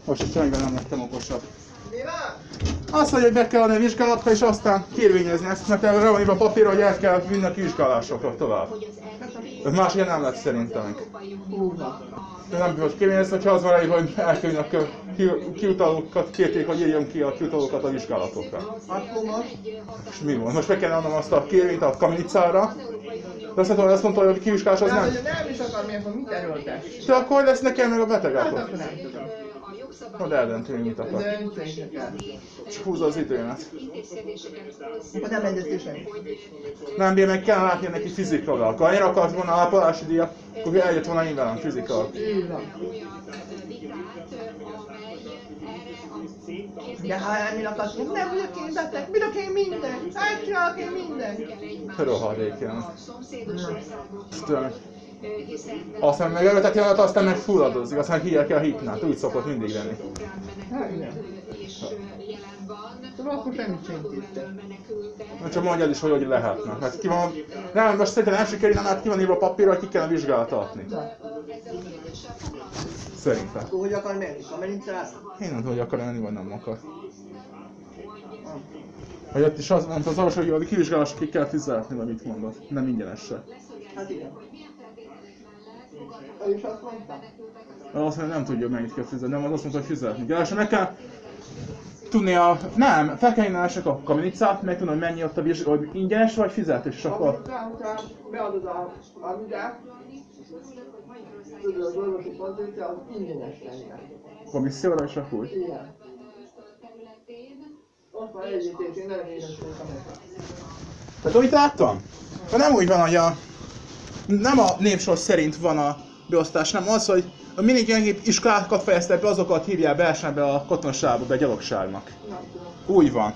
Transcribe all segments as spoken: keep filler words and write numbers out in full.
Most is semmiben nem lettem okosabb. Azt mondja, hogy be kell adni a vizsgálatra, és aztán kérvényezni ezt, mert erre van a papírra, hogy el kell vinni a vizsgálásokra tovább. Ez máshogy nem lett szerintem. De nem bízott kérvényezni, hogyha az van elég, hogy elkülönök a kiutalókat, kérték, hogy írjon ki a kiutalókat a vizsgálatokra. És mi van? Most meg kell adnom azt a kérvényt a kaminicára. De azt mondta, azt mondta, hogy a kivizsgálás az nem. Nem is akar, miért van, mit erőltes? De akkor lesz nekem meg a betegától. Majd eldöntünk, mit akar. És húzza az időmet. Akkor nem rendező semmi. Nem bír, meg kell látni neki fizikailag. Ha én akart volna ápolási díjat, akkor eljött volna én velem fizikailag. De ha elmél akarsz, nem vagyok én beteg, bírok én mindent, elcsinálok én mindent. Rohadékén. Aztán meg erőlteti alatt, aztán meg fulladozik, aztán híjjel kell hipnát, úgy szokott mindig lenni. Hát igen. Szóval akkor semmit sem intéztek. Csak mondjad is, hogy hogy lehetne. Hát ki van, nem, most szerintem nem sikerül, nem, hát ki van írva a papírra, hogy ki kellene vizsgálatot adni. Szerintem. Akkor hogy akar menni? Kamerincát? Én nem tudom, hogy akar menni, vagy nem akar. Hogy ott is az mondta az alsó, hogy a kivizsgálásra ki kell fizetni, vagy mit mondott. Nem ingyenesre. Hát igen. Ő is azt mondta? Azt mondja, nem tudja, mennyit kell fizetni, nem, az azt mondta, hogy fizetni kell. És meg kell tudni a... Nem, fel kell innásnak a kaminicát, meg tudom, hogy mennyi ott a vizsgálat, hogy ingyenes vagy fizetés, és akkor... Utána beadod a amidát, tudod, az orvosi konzultja, az ingyenes lenne. Komisszióra is akkor úgy? Igen. Ott van együttés, én nagyon édes voltam meg. Tehát úgy láttam? De nem úgy van, hogy a... Nem a népsor szerint van a beosztás, nem az, hogy a mindig gyengébb iskolákat fejeztek be, azokat hívják be, be a katonaságba, be gyalogságnak. Úgy van.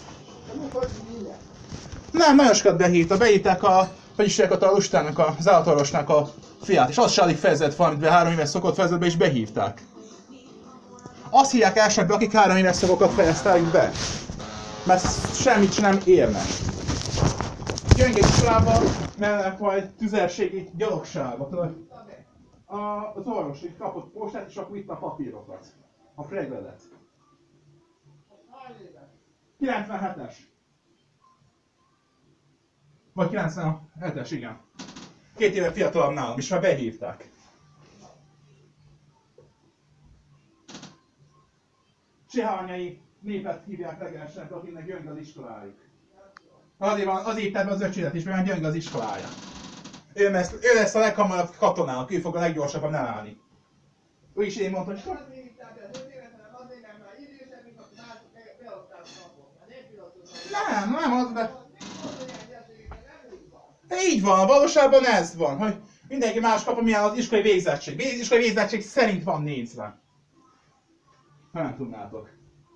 Nem, nagyon sokat behívta, behívták a... Hogy is hívják a Lustának, az állatorvosnak a fiát, és az se alig fejezett valamit be, három éves szokott fejezett be, és behívták. Azt hívják elsőbb, akik három éves szakokat fejeztek be. Mert semmit sem nem érnek. Gyönge iskolában mennek majd tüzérségi gyalogságba, tudod? Az orvos így kapott postát, és akkor vitte a papírokat. A pregledet. kilencvenhetes. Vagy kilencvenhetes, igen. Két éve fiatalabb nálam, és már behívták. Csehányai népet hívják legelsőnek, akinek gyönge az iskolájuk. Azért van, azért tett be az öcsédet is, mert gyönge az iskolája. Ő lesz, ő lesz a leghamarabb katonának, ő fog a leggyorsabban elállni. Ő is én mondta, hogy... Nem, nem az, de... De így van, valóságban ez van, hogy mindenki más kap, amilyen az iskolai végzettség. Az iskolai végzettség szerint van nézve. Ha nem tudnátok.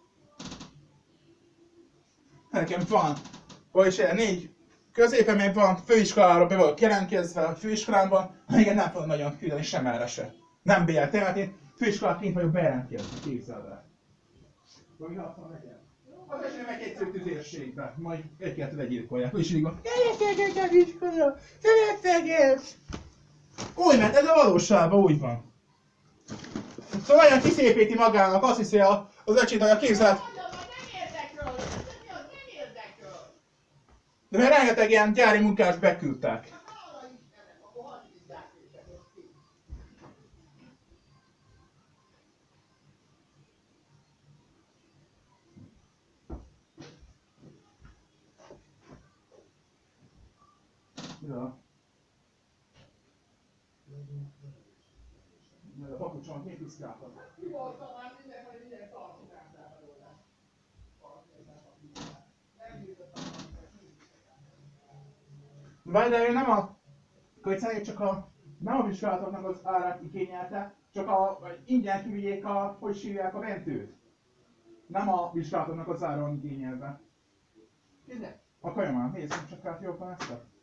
Nekem van, vagyis négy középen még van, főiskolára be vagyok jelentkezve a főiskolában, igen, nem fogom nagyon küldeni sem erre se. Nem bé el té, mert én főiskoláként vagyok bejelentkezve, képzeld el. Vagy hatvan legyen. Az esetben meg egyszerű tüzérségbe, majd egy-kettő legyilkolják, úgyis így van. Gyerekek, az iskola! Gyerekek! Úgy ment, ez a valóságban úgy van. Szóval olyan kiszépíti magának, azt hiszi az öcsét, hogy a képzelet. De mert rengeteg ilyen gyári munkást beküldtek. Ja. A papucsomat miért piszkáltad? Várj, de ő nem a... Könyvszerűen csak a... Nem a vizsgálatoknak az árát igényelte, csak a... ingyen kivigyék a... Hogy sírják a mentőt. Nem a vizsgálatoknak az áron igényelve. A kajamán, nézzük csak át jobban ezt a...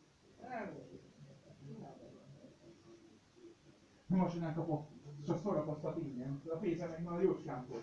Most innen kapok, csak szórakoztat ingyen. A pénzem meg már jócskán volt.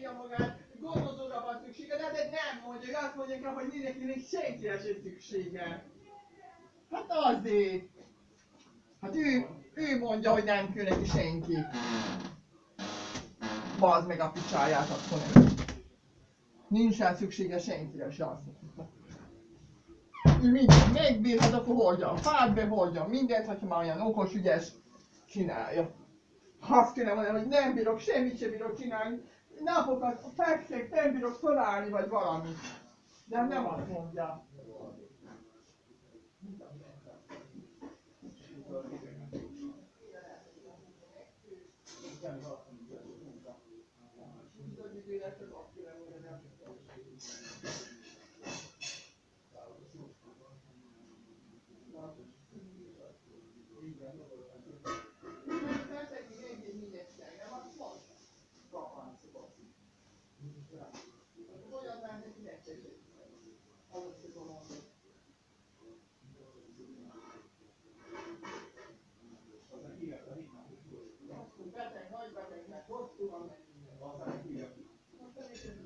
mondja magát, gondozóra van szüksége, de nem mondja, ő azt mondja, hogy mindenkinek senkire sem szüksége. Hát azért. Hát ő, ő mondja, hogy nem kell neki senki. Bazd meg a picsáját akkor nem. Nincsen szüksége senkire se azt mondta. Ő mindent megbírhat, akkor hordja, fát behordja, mindent, hogyha már olyan okos, ügyes, csinálja. Azt kéne mondani, hogy nem bírok, semmit sem bírok csinálni. Napokat fekszek, nem bírok találni, vagy valamit. De nem azt mondja. Beteg, nagy betegnek, hosszú van.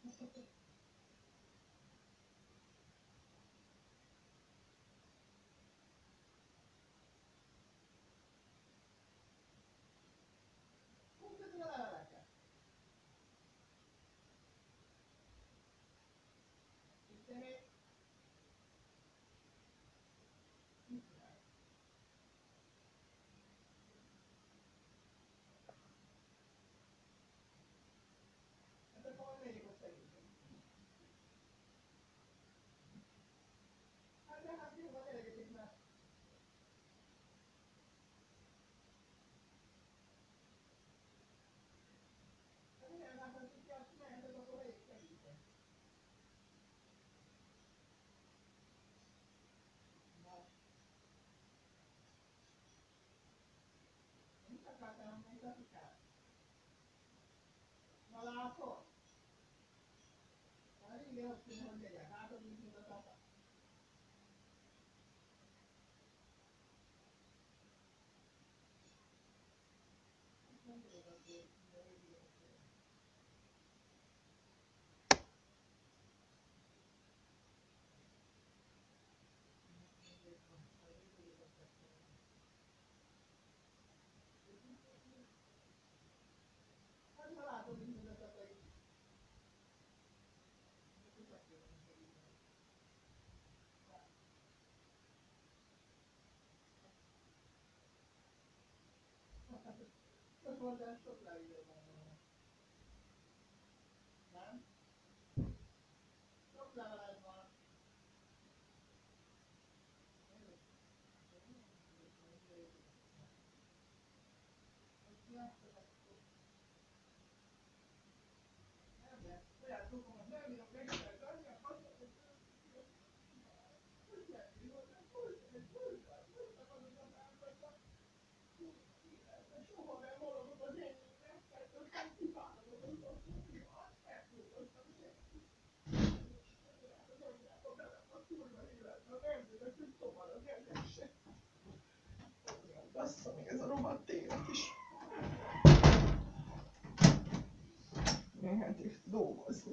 Na látod? Már igen, azt mondom, hogy megyek. Látod, mint mint a tata. Nem tudod azt, hogy hát már látod, mint mint a tata. Sok mondás, sok leírva van. Nem? Sok leveled van. Nem lesz. Olyan dokomat nem bírok megcsinálni, annyian hagynak, hogy hogy kell bírni, hogy kell bírni, hogy akarod a támogatnak. Soha nem maradok az enyémnek, mert aztán kifáradok az osztófiat, elfúrtottam senki. Az anyjába belem a kurva életbe, nem tudok, hogy tovább az emberség. Bassza még ez a rohadt élet is. Mehetik dolgozni.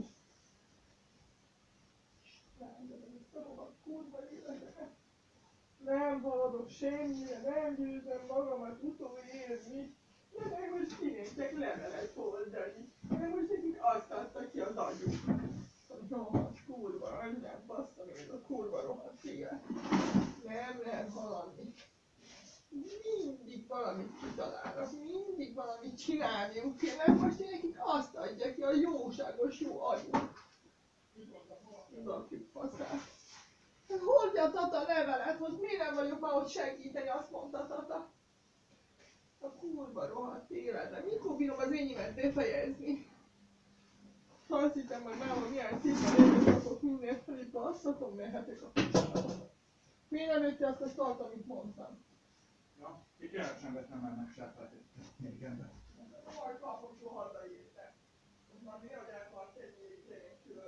Ezt a rohadt kurva életet. Nem haladok semmire, nem győzöm magamat utolérni. De meg most kinéztek levelet oldani. De most nekik azt adta ki az agyuk. A rohadt kurva anyját, bassza még ez a kurva rohadt élet. Nem lehet haladni. Mindig valamit kitalálnak, mindig valamit csinálniuk kéne, most nekik azt adja ki a jóságos jó agyuk. Tudok faszát. Hordja a tata levelet, hogy miért nem vagyok már ott segíteni, azt mondta tata. A kurva rohadt életem, mikor bírom az enyémet befejezni? Azt hittem, hogy már milyen szépen egyet mindenfelé, basszatom, mehetek a picsába. Miért nem jöttél azt a szart, amit mondtam? Ja, ki kellett sem vettem már meg sápát itt. Még ebben. Majd kapom, soha hazaértem. Most már miért eltart egy éjjel külön.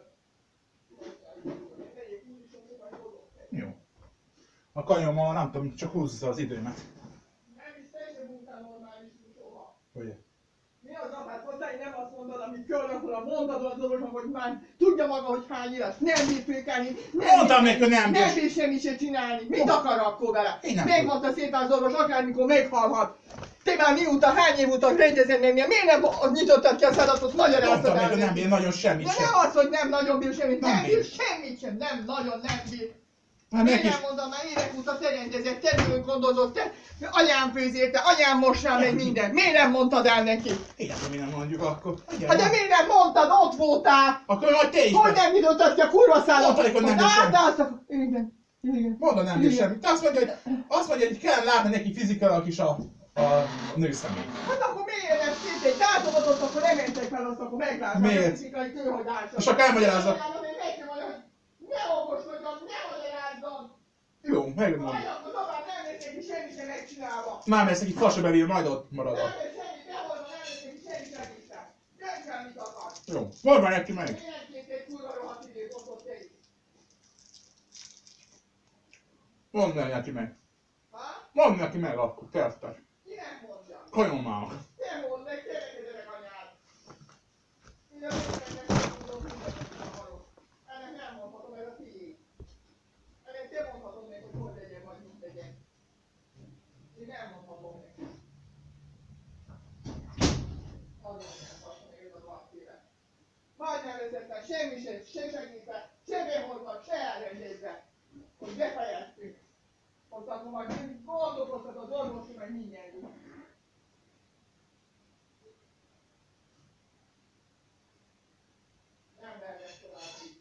Megyek úgy is, hogy majd hozok egy. Jó. A kanyommal nem tudom, csak húzza az időmet. Nem is te sem munkál normális soha. Hogy? Mi az apád hozzá, hogy nem azt mondod, amit körülökül mondod az orvosnak, hogy már tudja maga, hogy hány élet, nem bír fékelni, Mondtam neki, hogy nem bír. Nem bír semmit se csinálni. Mit akar akkor vele? Én nem Megmondta szépen az orvos, akármikor meghalhat. Te már mióta, hány év után rendezen mennie, miért nem nyitottad ki a szadatot, magyaráztad Mondtam neki, el hogy nem neki? bír nagyon semmit De sem. nem az, hogy nem nagyon bír semmit, Nem nem bír bír. semmit sem, nem nagyon nem bír. Hát Miért neki nem is. mondom, már évek óta te rendezett, te nőn gondozott, te anyám főzérte, anyám mossál meg mindent. Miért nem mondtad el neki? Igen, mi nem mondjuk akkor. Igen, Hát de miért nem mondtad, ott voltál? akkor majd te is. Hogy be- nem nyitottad ki a kurva szállat? Mondtad, hogy nem bír semmit. Átállsz a... Igen, igen. Mondom, nem bír Igen. semmit. Te azt mondja, hogy, azt mondja, hogy kell látni neki fizikailag is a, a nőszemély. Hát akkor miért nem szét egy dátumot ott, akkor nem mentek fel azt, akkor meglátták Miért? a fizikai kőhagyásra. És akkor elmagyarázza. Ne okoskodjon, ne magyarázzon! Jó, megmondom. Majd akkor tovább nem lesz neki semmit sem megcsinálva. Már lesz neki fasa belül, majd ott Nem marad. lesz semmit, sehol nem lesz neki semmi segítsen. Nem kell mit akar. Jó, mondd már neki meg. Mindenként egy kurva rohadt időt ott te is. Mondd már neki meg. Ha? Mondd neki meg akkor, kertes. Kinek mondja? Kanyommának. Te mondd meg, te neked anyád. Minden mindennek nem tudom, hogy semmi se, se segítve, se behozva, se elrendezve, hogy befejeztük. Ott akkor majd gondolkoztat az orvosi, meg mindenki. Nem lehet tovább így.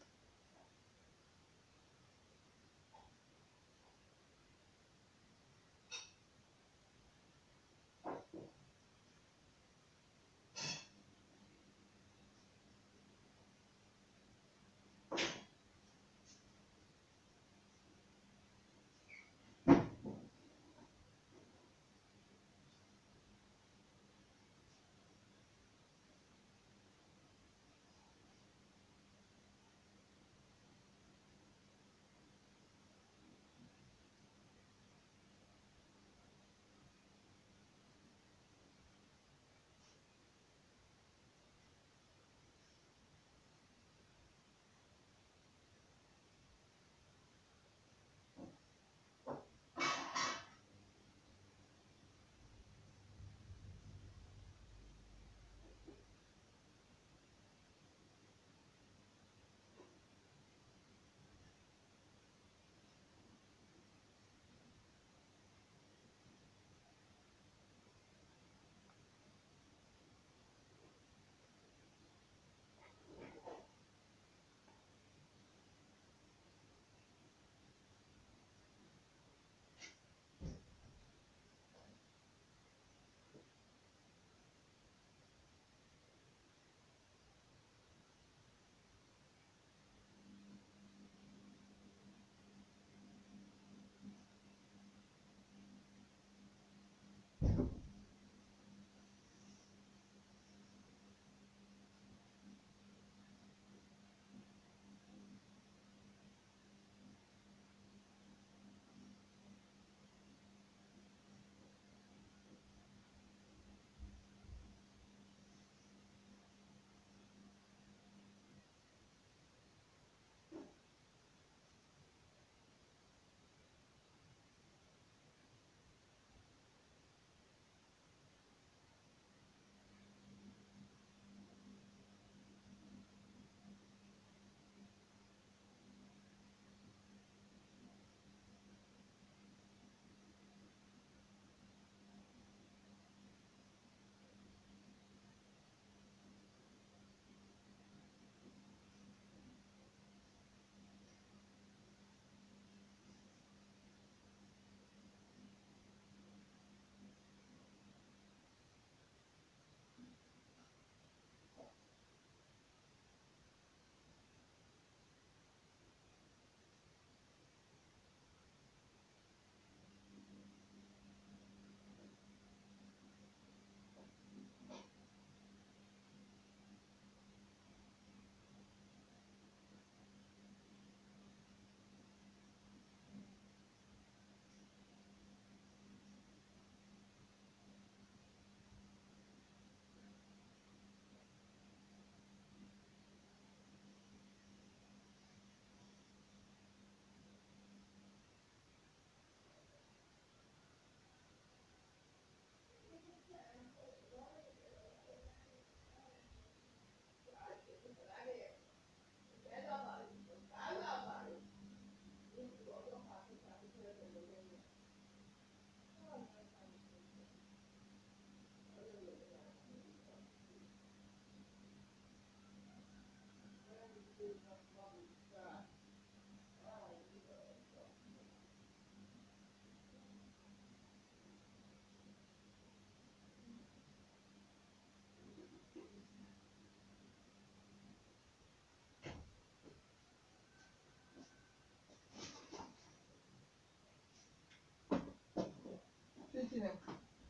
Cicinem.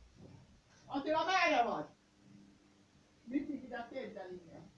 Attila, merre vagy? Vigyük ide a kézzel innen.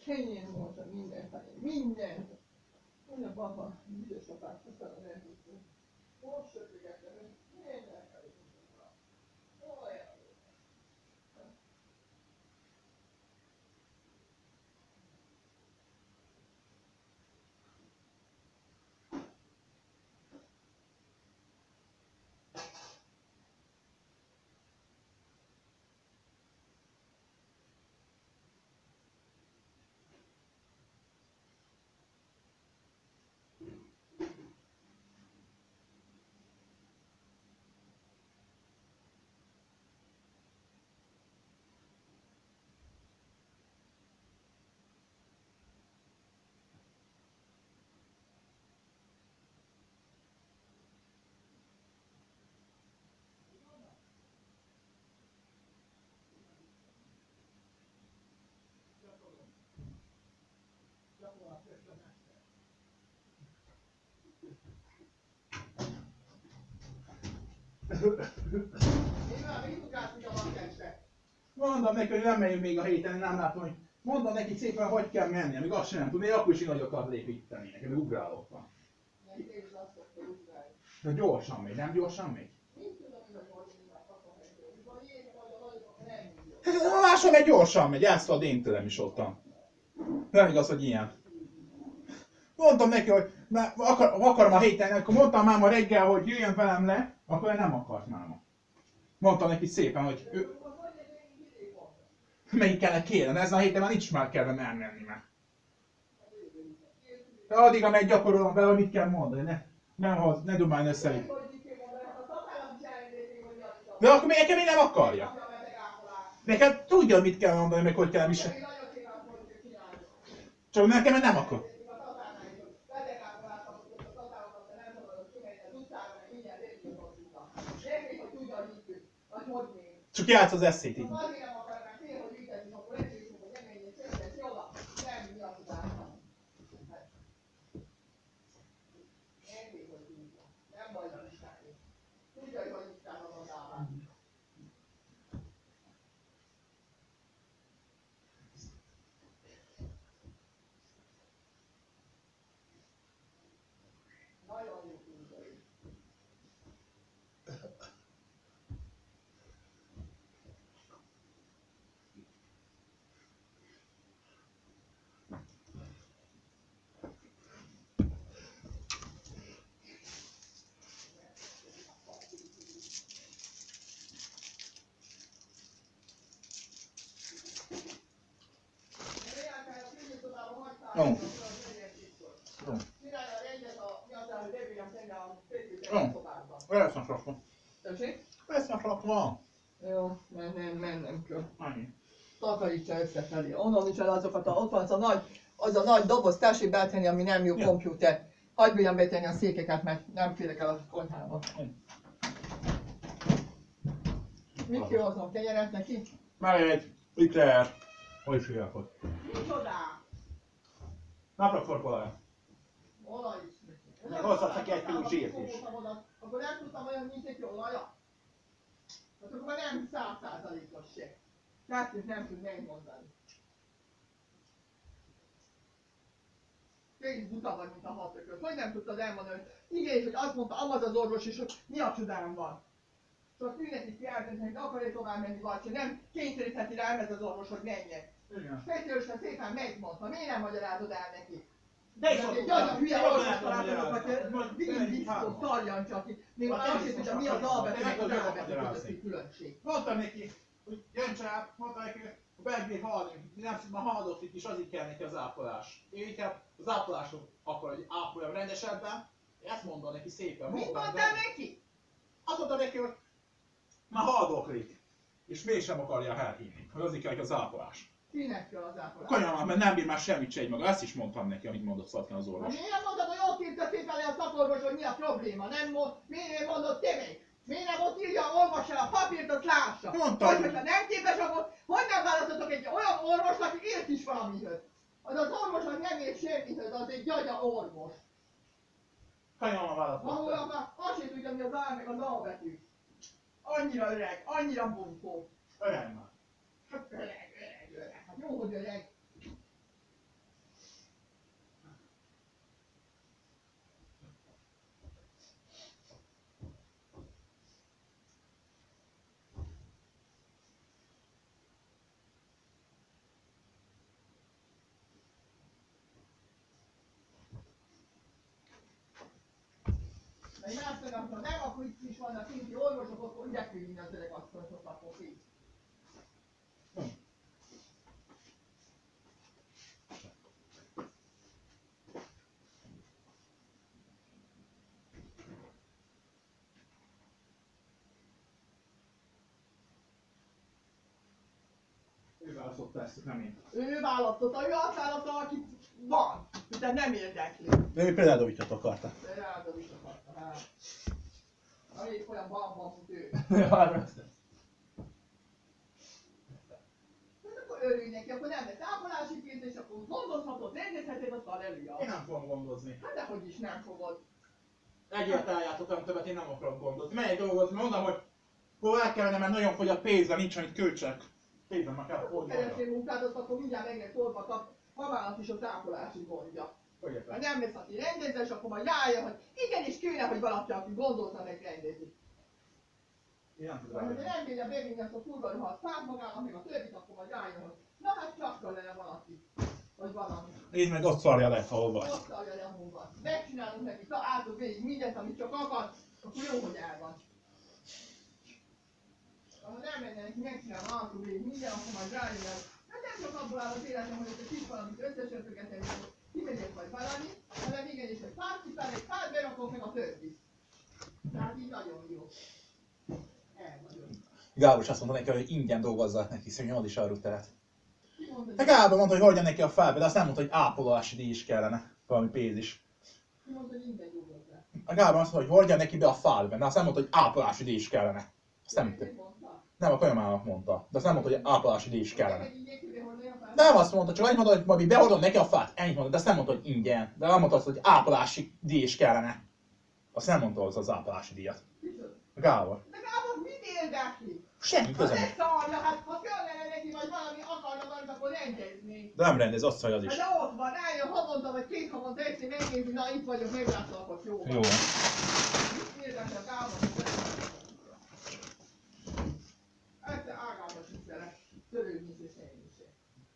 kenyér volt, minden fején, minden. Olyan baba, büdös apát, aztán a elhúzó. Most söpögettem, minden fején. Olyan. Mondom neki, hogy nem megyünk még a héten, nem látom, hogy mondom neki szépen, hogy kell menni, amíg azt sem nem tudni, akkor is én nagy akar lépíteni, nekem még ugrálok van. De gyorsan megy, nem gyorsan megy? Máshol megy gyorsan megy, ezt ad én tőlem is ottan. Nem igaz, hogy ilyen. Mondtam neki, hogy akar, akarom a héten, akkor mondtam máma reggel, hogy jöjjön velem le, akkor ő nem akart máma. Mondtam neki szépen, hogy ő... Melyik kellene kérem, ezen a héten már nincs már kellene elmenni már. De addig, amíg gyakorolom vele, hogy mit kell mondani, ne, nem hoz, ne dumálj össze. De akkor még nekem még nem akarja. Nekem tudja, mit kell mondani, meg hogy kell viselni. Csak nekem nem akar. Csak játsz az eszét így. Jó. Jó. Jó. Lesz rakva. Tessék? Lesz rakva. Jó, mennem, mennem kell. Annyi. Takarítsa összefelé. Onnan is el azokat, a, ott van az a nagy, az a nagy doboz, tessék betenni, ami nem jó Ja. komputer. Hagyj bírjam betenni a székeket, mert nem férek el a konyhába. Mit kell hoznom? Kenyeret neki? Már egy liter. Hogy is hívják ott? Micsoda? Napra forkolaj. Olaj is. Meg hozhatsz neki egy kiló zsírt is. Akkor nem tudtam olyan, mint egy olaja. Hát akkor már nem száz százalékos se. Kettőt nem tud megmondani. Te is buta vagy, mint a hat ökös. Hogy nem tudtad elmondani, hogy igen, és hogy azt mondta amaz az orvos is, hogy mi a csodám van. Csak tűnek is kiállítani, hogy akarja tovább menni vagy sem. Nem kényszerítheti rá ez az orvos, hogy menjen. Igen. Specialisten szépen megmondta, miért nem magyarázod el neki? De is Egy ott olyan hülye ott orvosra lehet látodok, magyarázni. hogy végig biztos, szarjan csak ki. Még Hát azt nem hiszem, biztos, hogy mi az akkor albetű, nem meg az tudja albetű magyarázni. közötti különbség. Mondtam neki, hogy jön csak, mondtam neki, hogy a belgér haladni, nem már haladott itt is, azért kell neki az ápolás. Én inkább az ápolásról akar, hogy ápoljam rendesebben. Ezt mondom neki szépen. Mit mondtam, mondtál de- neki? Azt mondta neki, hogy már haldoklik. És mégsem akarja elhinni, hogy azért kell neki az ápolás. Kinek kell az ápolás? Kanyarám, mert nem bír már semmit se egy maga. Ezt is mondtam neki, amit mondott Szatkin az Ha orvos. miért nem mondod, hogy ott írta szépen le a szakorvos, hogy mi a probléma? Nem mond, miért nem mondod te még? Miért nem ott írja, olvassa el a papírt, azt lássa? Mondtam. Vagy hogyha nem képes, akkor hogy nem választotok egy olyan orvos, aki ért is valamihöz? Az az orvos, aki nem ért semmihöz, az egy gyagya orvos. Kanyarám Ahol választott. már azt sem tudja, mi az A meg az A betű. Annyira öreg, annyira bunkó. Öreg már. Hát öreg, öreg, öreg. Hát jó, hogy öreg. Persze, ha nem, akkor itt is vannak kinti orvosok, akkor ügyekül minden az öreg asszonyok, akkor így. Ő választotta ezt, nem én. Ő választotta, ő azt választotta, aki van. Tehát nem érdekli. De ő például Dovicsot akarta. De ráadom is akarta, hát. Amelyik olyan bamba, mint ő. Akkor örülj neki, akkor nem lesz ápolási pénz, és akkor gondozhatod, rendezheted, aztán előja. Én nem fogom gondozni. Hát dehogy is nem fogod. Egyérteljátok, nem többet én nem akarok gondozni. Melyik dolgozni? Mondom, hogy hol el kellene, mert nagyon fogy a pénzre, nincs, amit költsek. Pénzem meg kell Akkor fordulni. keresnél munkádat, akkor mindjárt meg lesz oldva a mamának is az ápolási gondja. Hogy Ha érted? nem lesz, aki rendezés, akkor majd járja, hogy igenis kéne, hogy valaki, aki gondolta, meg rendezi. Én nem tudom. Vagy hogyha nem bírja bevinni azt a kurva ruhat fát magának, meg a többit, akkor majd járja, hogy na hát csak lenne valaki. Vagy valami. Így meg ott szarja le, ahol vagy. Ott tarja le a munkat. Megcsinálunk neki, ta átok végig mindent, amit csak akar, akkor jó, hogy el van. Ha nem menne neki megcsinálni átok végig mindent, akkor majd rájön el. Hát nem csak abból áll az életem, hogy egy kis valamit összesöpögetni, hogy kimegyek majd valami, hanem igenis, hogy fát kiszáll, egy fát berakok meg a többit. Tehát így nagyon jó. El vagyok. Gábor is azt mondta neki, hogy ingyen dolgozzák neki, hiszen nyomod is arra teret. Ki mondta, De hogy Gábor mondta, hogy hordja neki a fába, de azt nem mondta, hogy ápolási díj is kellene. Valami pénz is. ki mondta, hogy ingyen dolgozzák? A Gábor azt mondta, hogy hordja neki be a fába, de azt nem mondta, hogy ápolási díj is kellene. Azt nem mondta. Nem, a kajamának mondta. De azt nem mondta, hogy ápolási díj is kellene. Nem azt mondta, csak annyit mondta, hogy majd behordom neki a fát. Ennyit mondta, de azt nem mondta, hogy ingyen. De nem mondta azt, hogy ápolási díj is kellene. Azt nem mondta az az ápolási díjat. A Gábor. De Gábor mit érdekli? Semmi Hát köze. ne szarja, hát ha kellene neki, vagy valami akarna valamit, akkor rendezni. De nem rendez, azt szaj az is. Hát de ott van, rájön havonta, vagy két havonta egyszer megnézni, na itt vagyok, meglátszak, hogy jó van. Jó. Mit érdekli a Gábor? Egyszer ágába sincs vele, törődni se semmi se.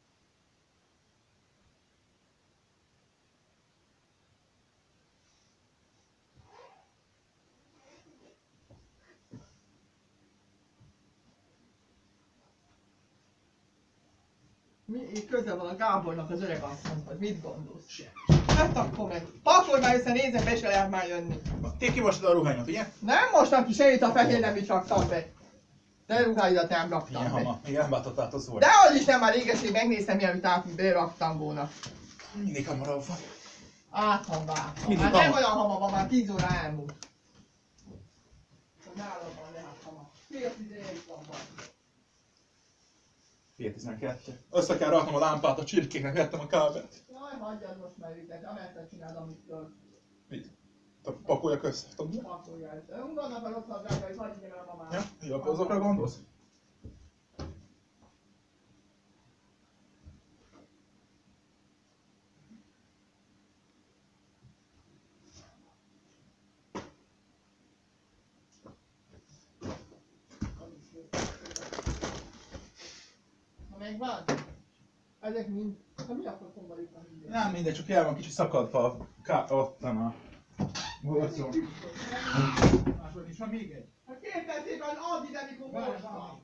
Mi köze van a Gábornak az öreg asszonyhoz? Mit gondolsz? Sem. Hát akkor meg. Pakolj már össze, nézem, be se lehet már jönni. Ti kimostad a ruhányomat, ugye? Nem mostam ki semmit, a fehér nem is raktam be. De ruháidat nem raktam Ilyen be. hamar. Igen, nem látott át az óra. De az is nem, már régeség megnéztem, mielőtt át beraktam volna. Mindig hamarabb van. Át van bár. Mindig Hát nem hamar. olyan hamar van, már tíz óra elmúlt. Nálam van lehet hamar. Fél tizenegy van van. Fél tizenkettő. Össze kell raknom a lámpát, a csirkéknek vettem a kábelt. Jaj, hagyjad most már őket, amertet csináld, amit től. Mit? Pakoljak össze, tudod? Pakolja össze. Ungadnak a rosszabb drága, hogy hagyj el a mamának. Ja? Jó, akkor azokra gondolsz? Na megvan? Ezek mind... Na mi akkor komoljuk a mindent? Nem mindegy, csak el van kicsit szakadva a ká... ott nem a... Golcon. Másod nincs, van még egy? Hát kértem szépen, add ide, mikor voltam.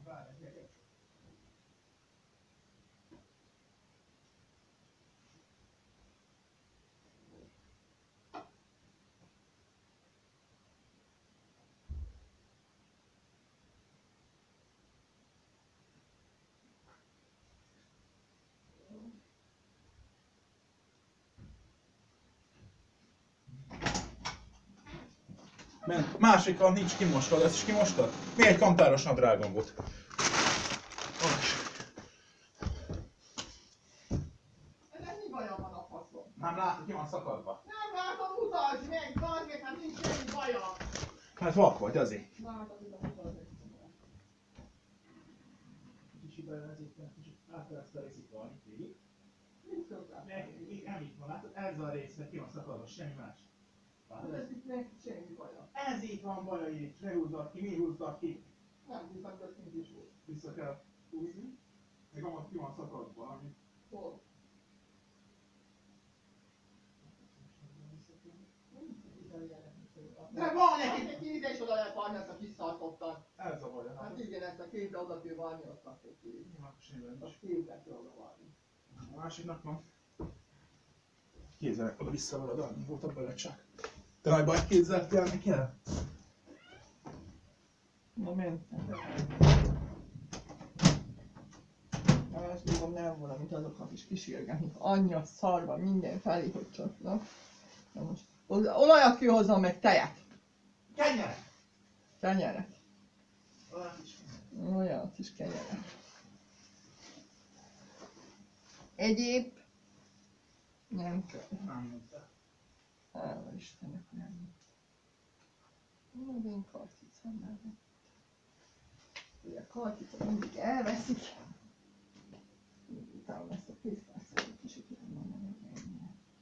Ment. Másikon nincs kimostad, ezt is kimostad? Még egy kantáros nadrágom volt. Ennek mi baja van a faszom? Nem látod, ki van szakadva? Nem látom, mutasd meg, bazd meg, hát nincs semmi baja. Hát vak vagy, azért. Látod, hogy a mutasd meg. Kicsit bevezít, kicsit átvereszte a részét van itt végig. Mit szokták? Nem itt van, látod? Ez a rész, ki van szakadva, semmi más. Hát ez itt meg semmi baja. Ez itt van bajai, ne húzzad ki, mi húzzad ki. Nem hiszem, hogy kint is volt. Vissza kell húzni. Még amott ki van szakadva, ami... Hol? De van neki barnát visszahatottan. Ez a baj. Hát igen, ezt a kézre oda kell varni, ott a kézre. Azt kézre kell oda varni. A másiknak van. Kézzel oda vissza valad adni, volt a bajlacsák. Te nagy baj kézzel kelni kell? Na mentem. Azt mondom, nem volna, mint azokat is kísérgetni. Annyi a szarva minden felé, hogy csak. Na, na most olajat kihozom, meg tejet. Kenyeret! Kenyeret. Olyat is. Olyat is kenyeret. Egyéb nem kell. Nem mondta. Hála Istennek nem. Na, én karticám már nem. Ugye a karticát mindig elveszik. Utána ezt a pénztárcát egy kicsit tudom mondani, hogy ennyi.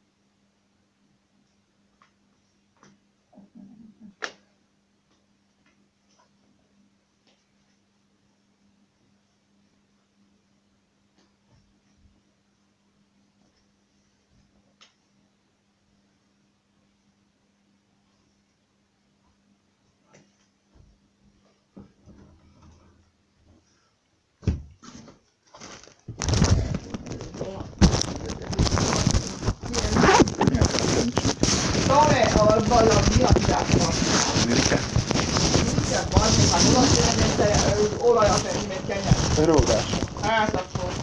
Dove aveva la mia fidanzata? Mirke. Minket van, még hát olasz jelenete, olajat enni, még kenyeret. Rógás. Hát akkor...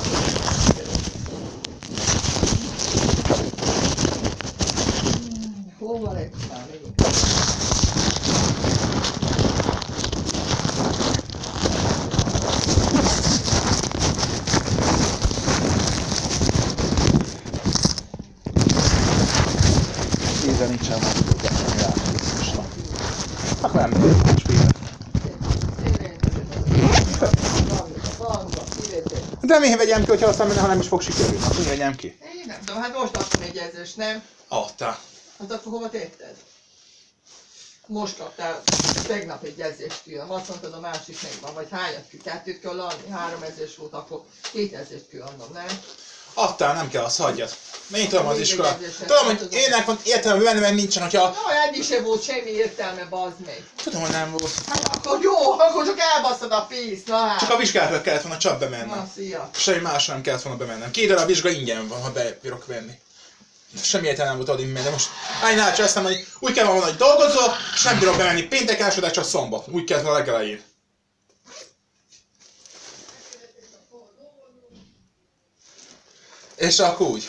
Hova léptem még? Kézzel nincsen van, hogy rá biztosan. Akkor nem tudjuk, hogy spíler. De miért vegyem ki, hogyha aztán ha nem is fog sikerülni? Azt miért vegyem ki? Én nem tudom, hát most adtam egy ezres, nem? Adta. Hát akkor hova tetted? Most kaptál tegnap egy ezrest külön, azt mondtad a másik megvan, vagy hányat kell, kettőt kell adni, három ezres volt, akkor két ezrest kell adnom, nem? Adtál, nem kell, azt hagyjad. Én tudom az Még egy iskolát. ezresen, Tudom, nem hogy tudom. énnek van értelme benne, mert nincsen, hogyha... No, eddig sem volt semmi értelme, bazd meg. Tudom, hogy nem volt. Hát akkor jó, akkor csak elbasztad a pénzt, na hát. Csak a vizsgára kellett volna csak bemennem. Na, szia. Semmi más nem kellett volna bemennem. Két darab vizsga ingyen van, ha bebírok venni. Semmi értelme nem volt adni menni, de most állj csesztem, hogy úgy kell volna, hogy dolgozok, és nem bírok bemenni péntek első, de csak szombat. Úgy kellett volna a legelején. És akkor úgy.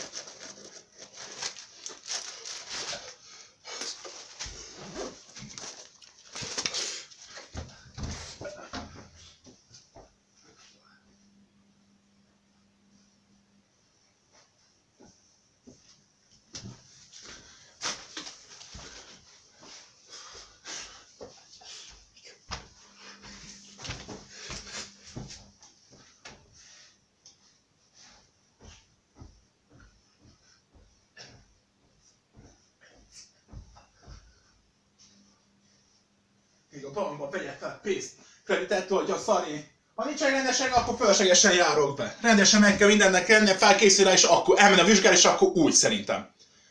Még a bankba vegyek fel pénzt, kreditet oldja szaré. Ha nincs egy rendesen, akkor fölöslegesen járok be. Rendesen meg kell mindennek lennie, felkészül rá, és akkor elmen a vizsgára, és akkor úgy szerintem.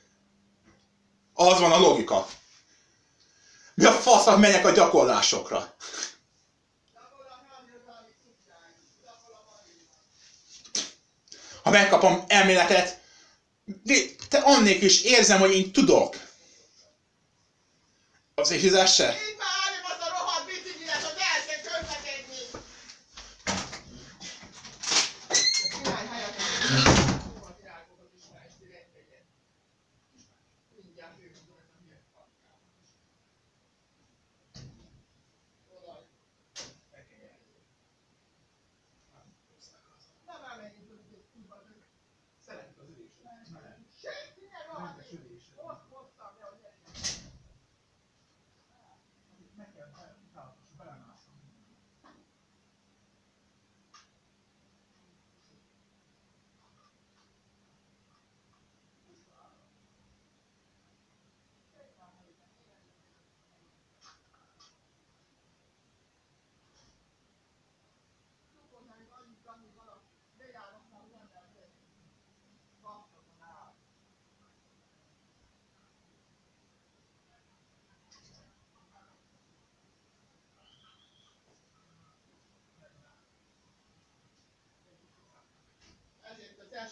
Az van a logika. Mi a fasznak menjek a gyakorlásokra? Ha megkapom elméletet, te annék is érzem, hogy én tudok. Az ifizás se? Itt már állom az a rohadt bicikliet, hogy el kell közlekedni. Csinálj helyet, hogy a virágokat is már ezt rendben. Mindjárt ő tudom, ez a hülye patkám. Olaj. Na már menjünk, hogy egy kurva nők. Szeretik az ülést. Senki nem van. Azt hoztam, hogy legyen. Meg kell belemászom.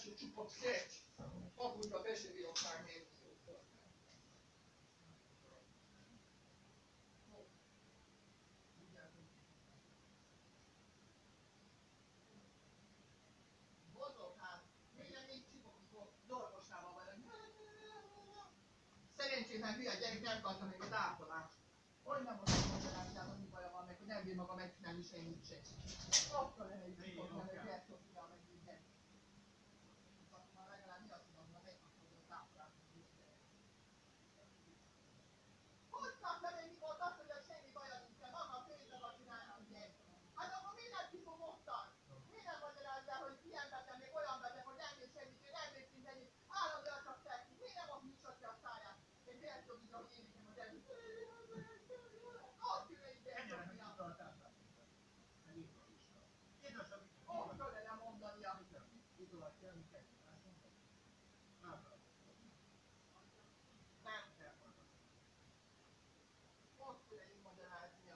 első csupott szét. Papucsba besérjük már még. Szerencsétlen hülye gyerek nem kapta még az ápolást. Hogy nem mondom, hogy magyaráztál, hogy mi baja van meg, hogy nem bír maga megcsinálni semmit se. Akkor lenne egy csipok, mert egy gyerkocsival meg minden. Akkor már legalább mi azt mondom, hogy megkapod az ápolást. Hogy kapta még mikor azt, hogy semmi baja nincsen, maga a főzővel csinálnak gyerek. Hát akkor minek kifogottan? Miért nem magyarázzál, hogy ilyen beteg, még olyan beteg, hogy nem bír semmit, hogy nem bír szinteni, állandóan csak tekni. Miért nem ott nyithatja a száját? Egy vértogíra, hogy én nekem az előtt. Azt ülő egy vértogíra. Ott kellene mondania. Nem kell. Ott kellene így magyaráznia.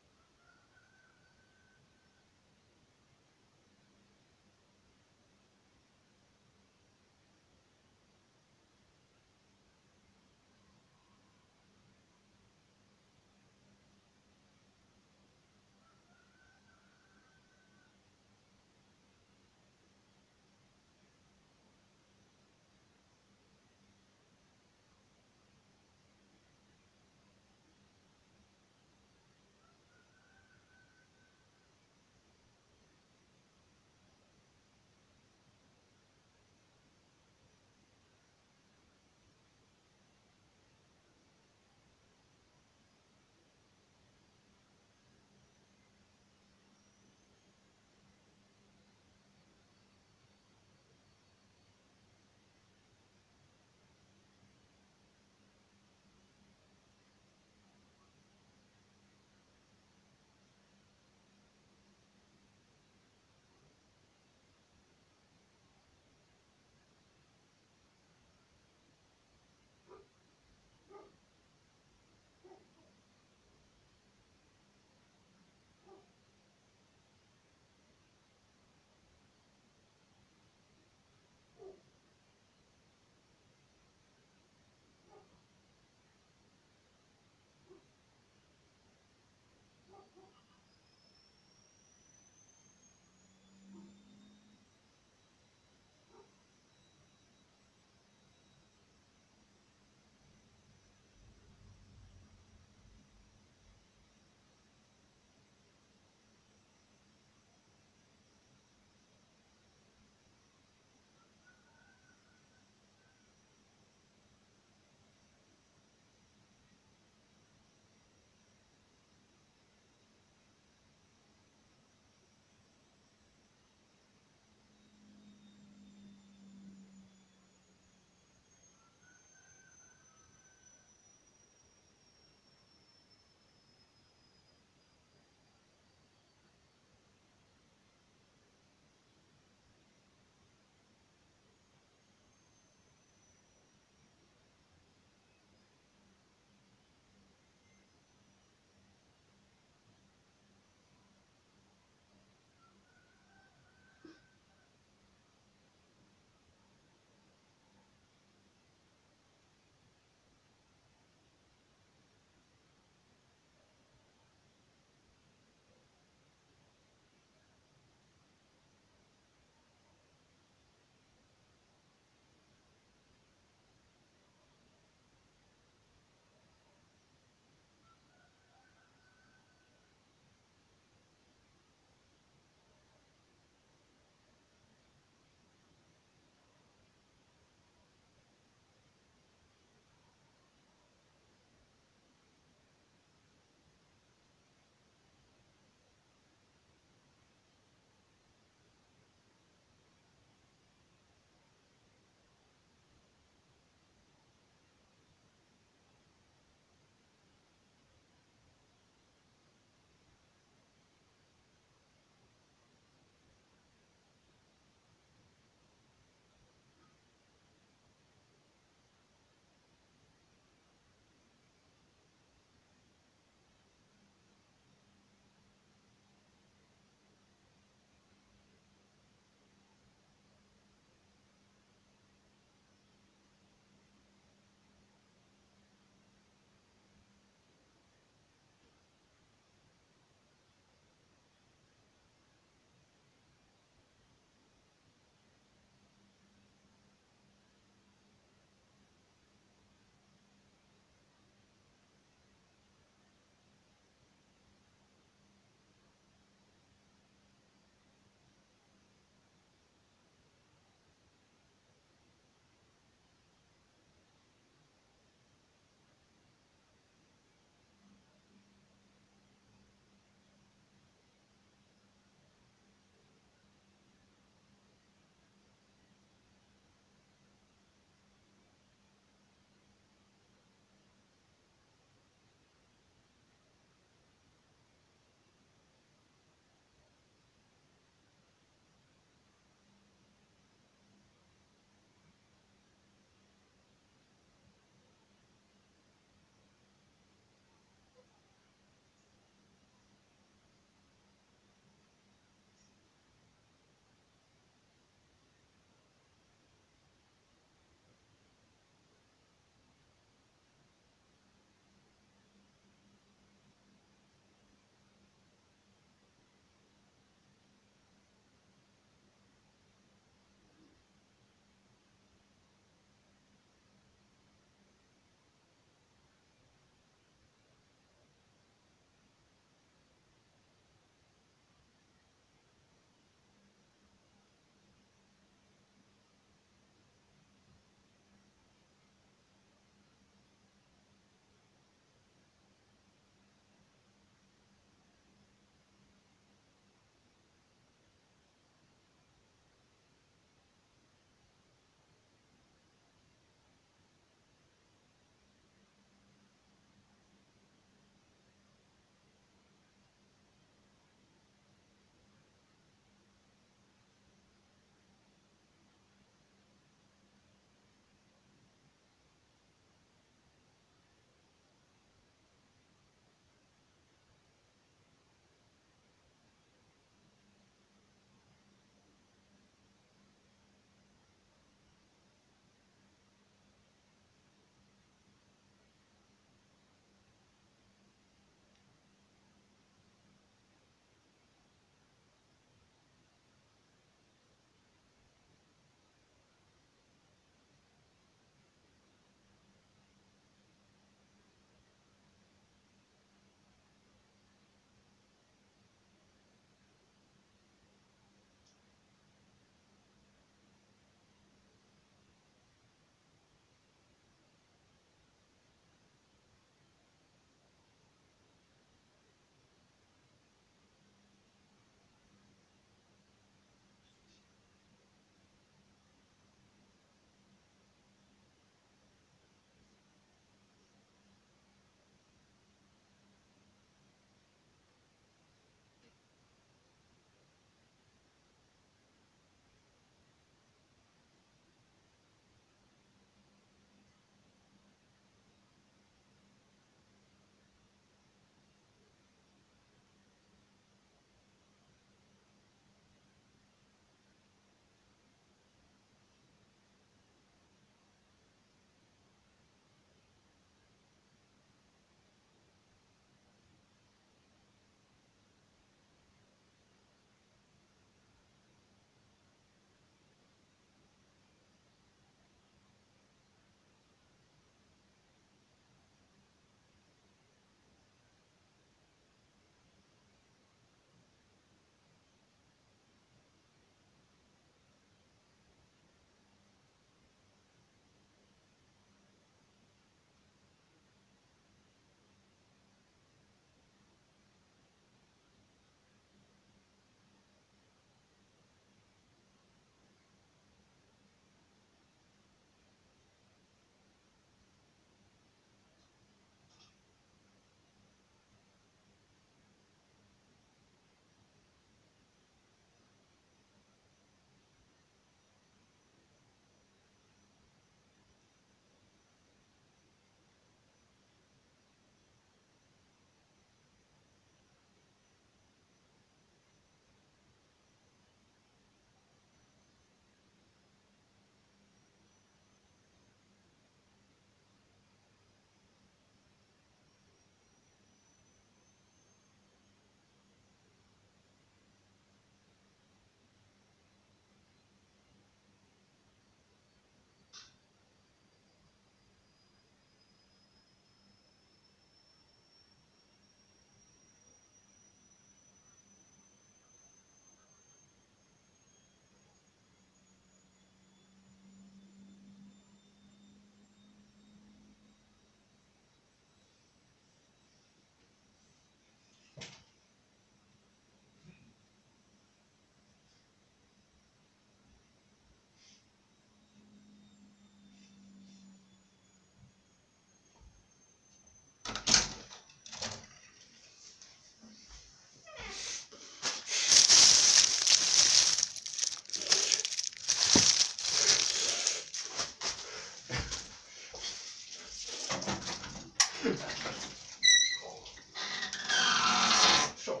Sok.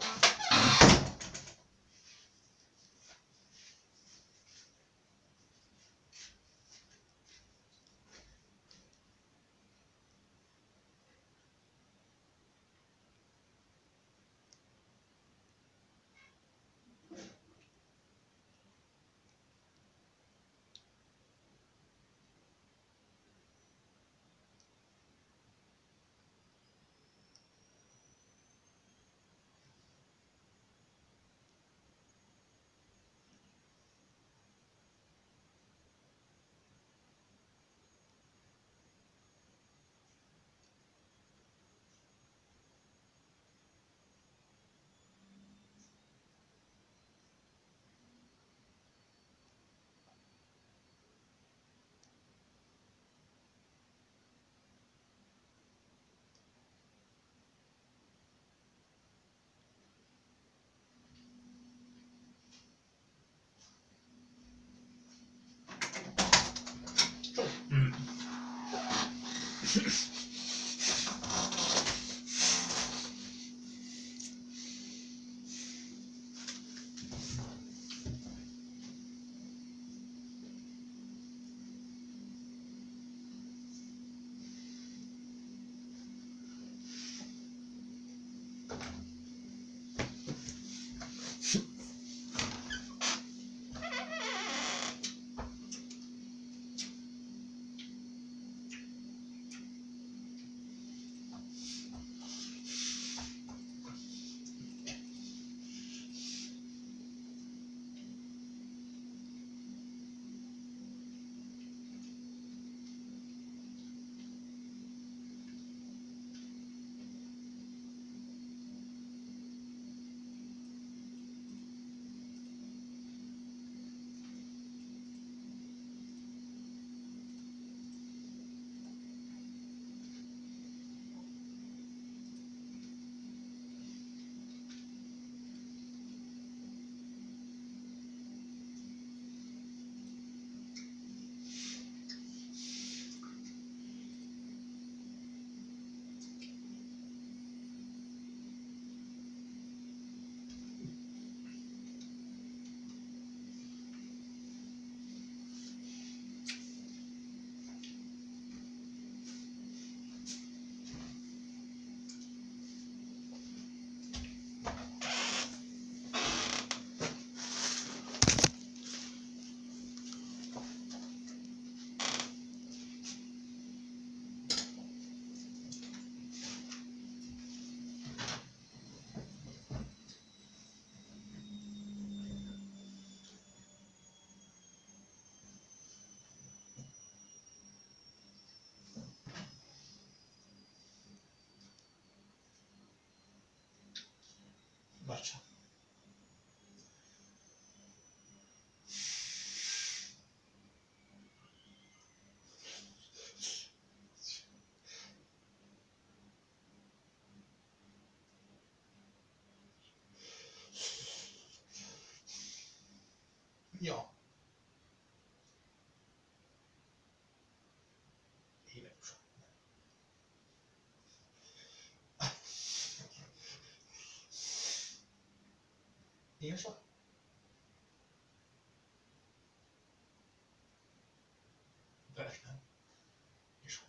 Bacsa. Jó. Éles. Éles. Verseny. És.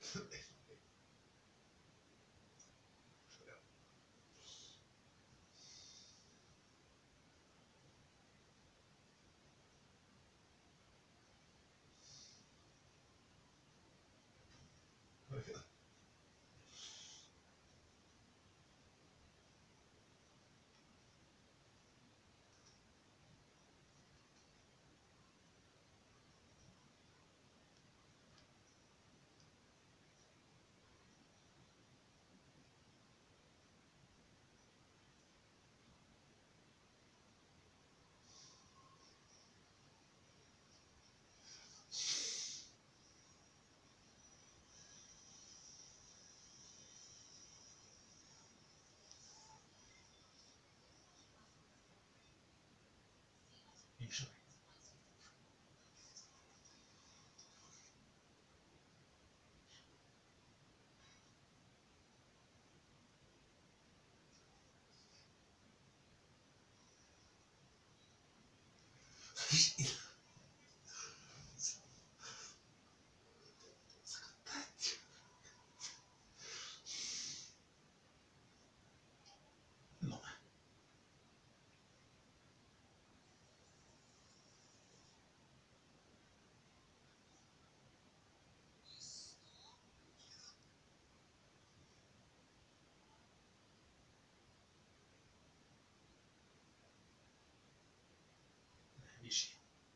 No. Visi.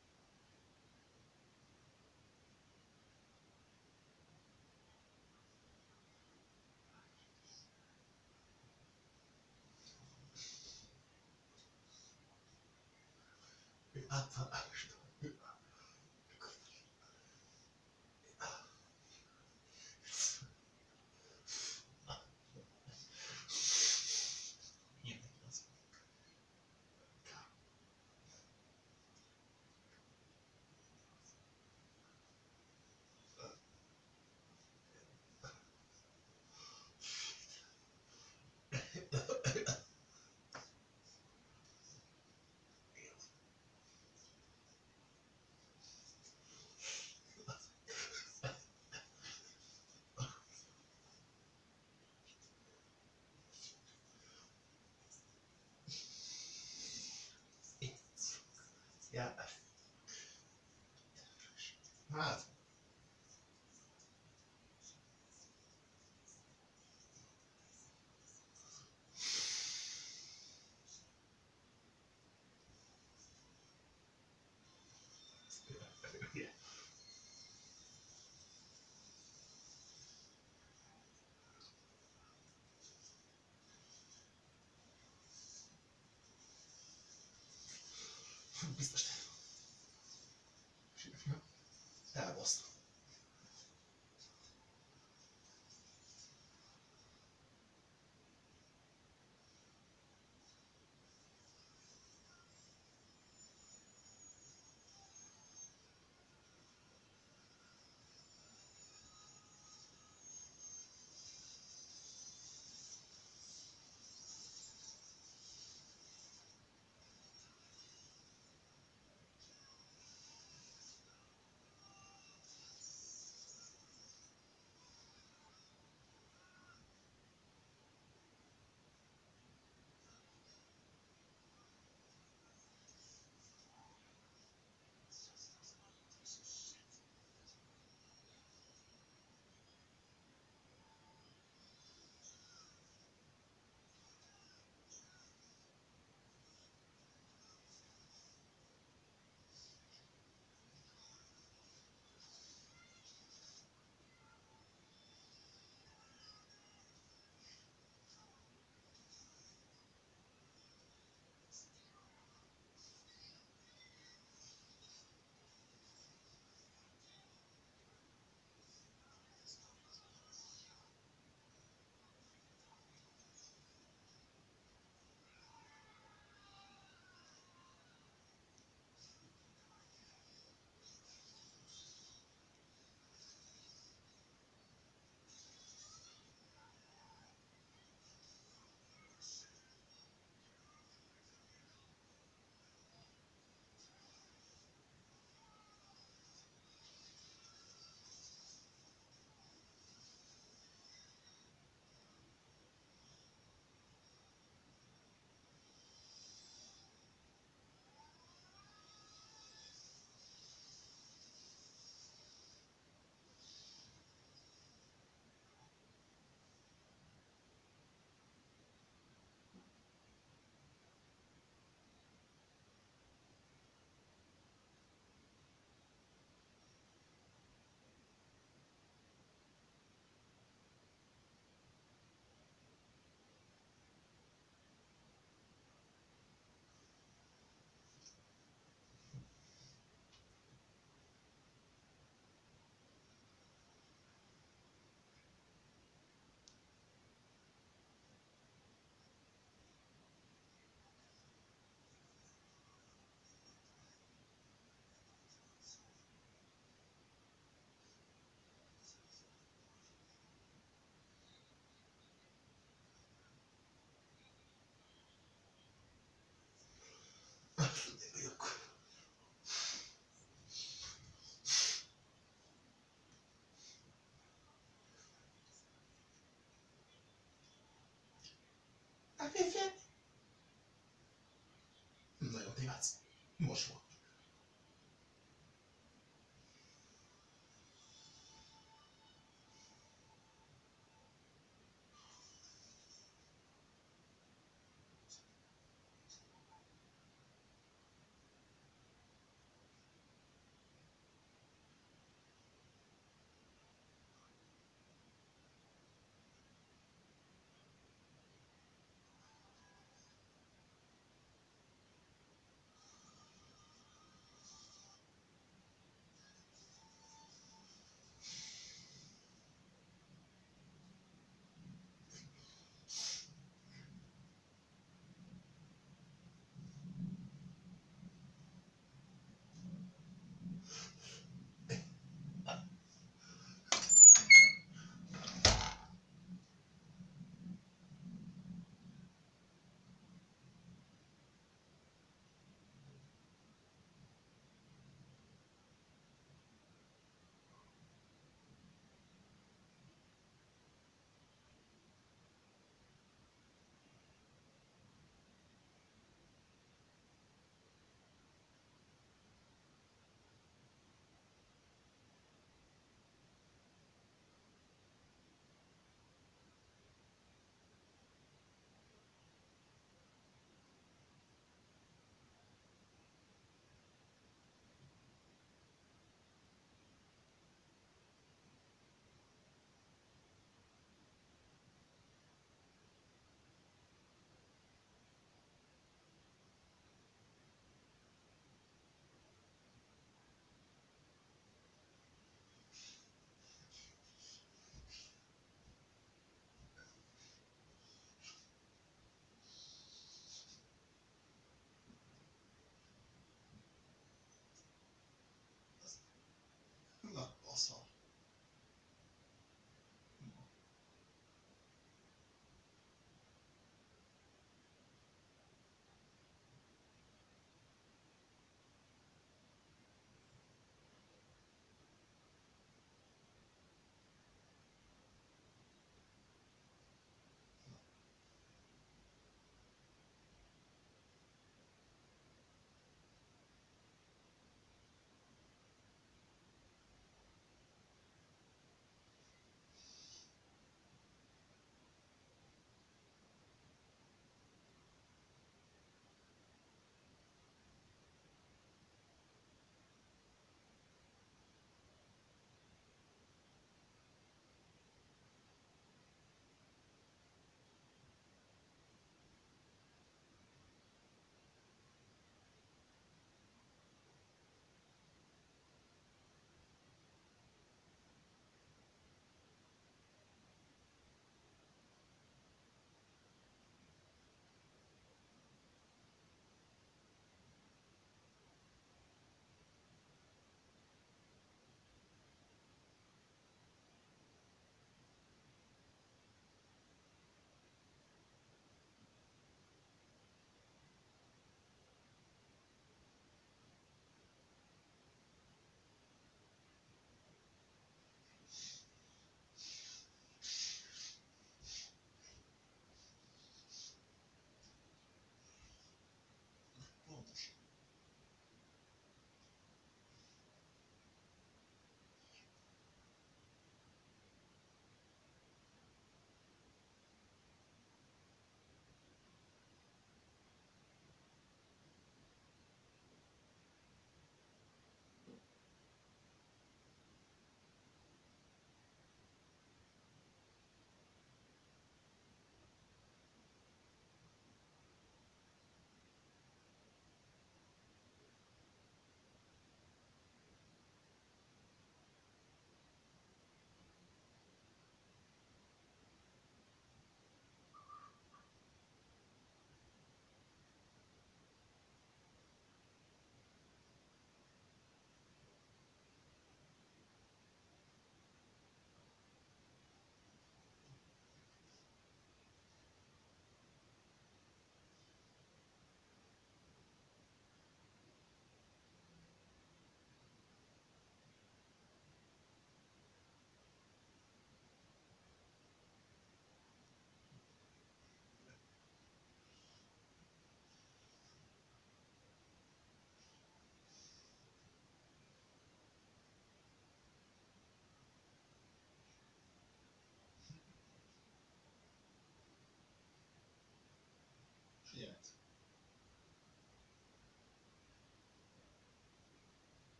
Ja. Hát. Biztos nem. Elbasztam. Hát évfél? Nagyon tévedsz. Most volt.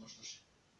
most.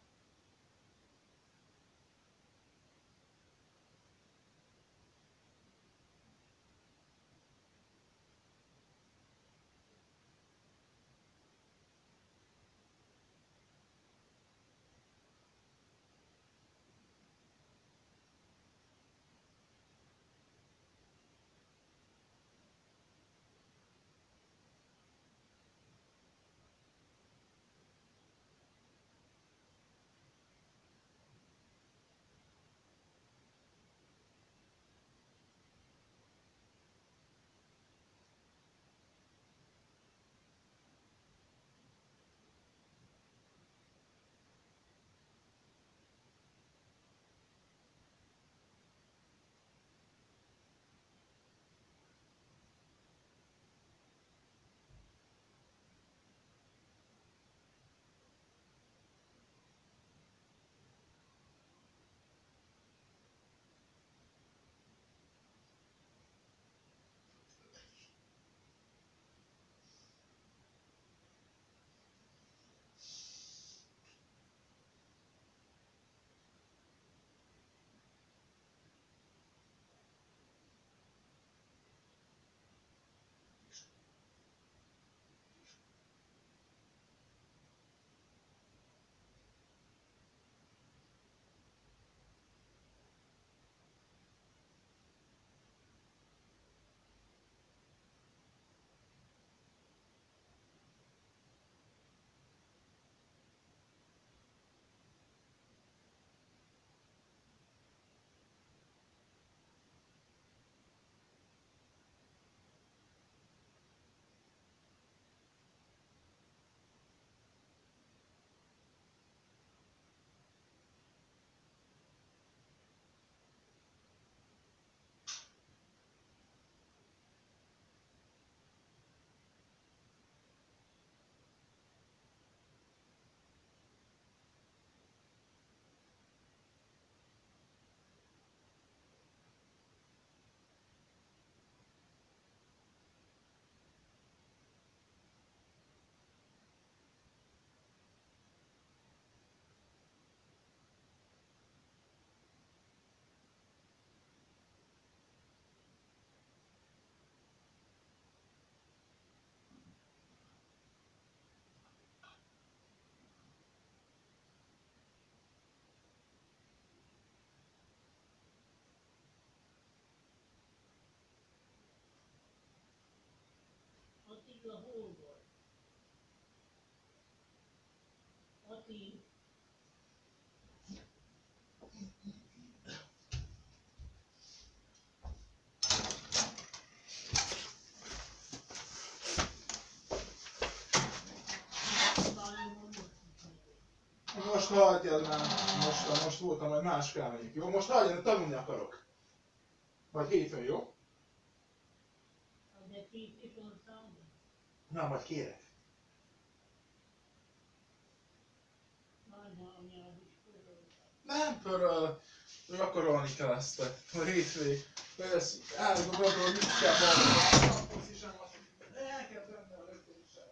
Attila hol volt? Ati, talán most is megyek. Most hagyjad már, most, most voltam, hogy más elmegyünk, jó? Most hagyjad, tanulni akarok. Vagy hétfőn, jó? De két viszonyszámban. Na, majd kérek. Nagyja a nyelv is körül. Nem pöröl. Gyakorolni kell ezt a hétfői. Ez elgondolod, hogy mit kell valami. Azt hiszem, azt el kell tenni a rögtönséget.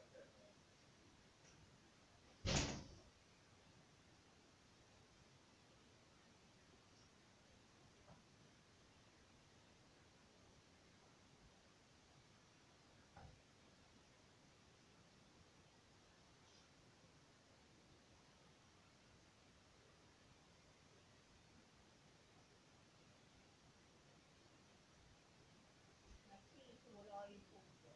Mert két óráig fogtam.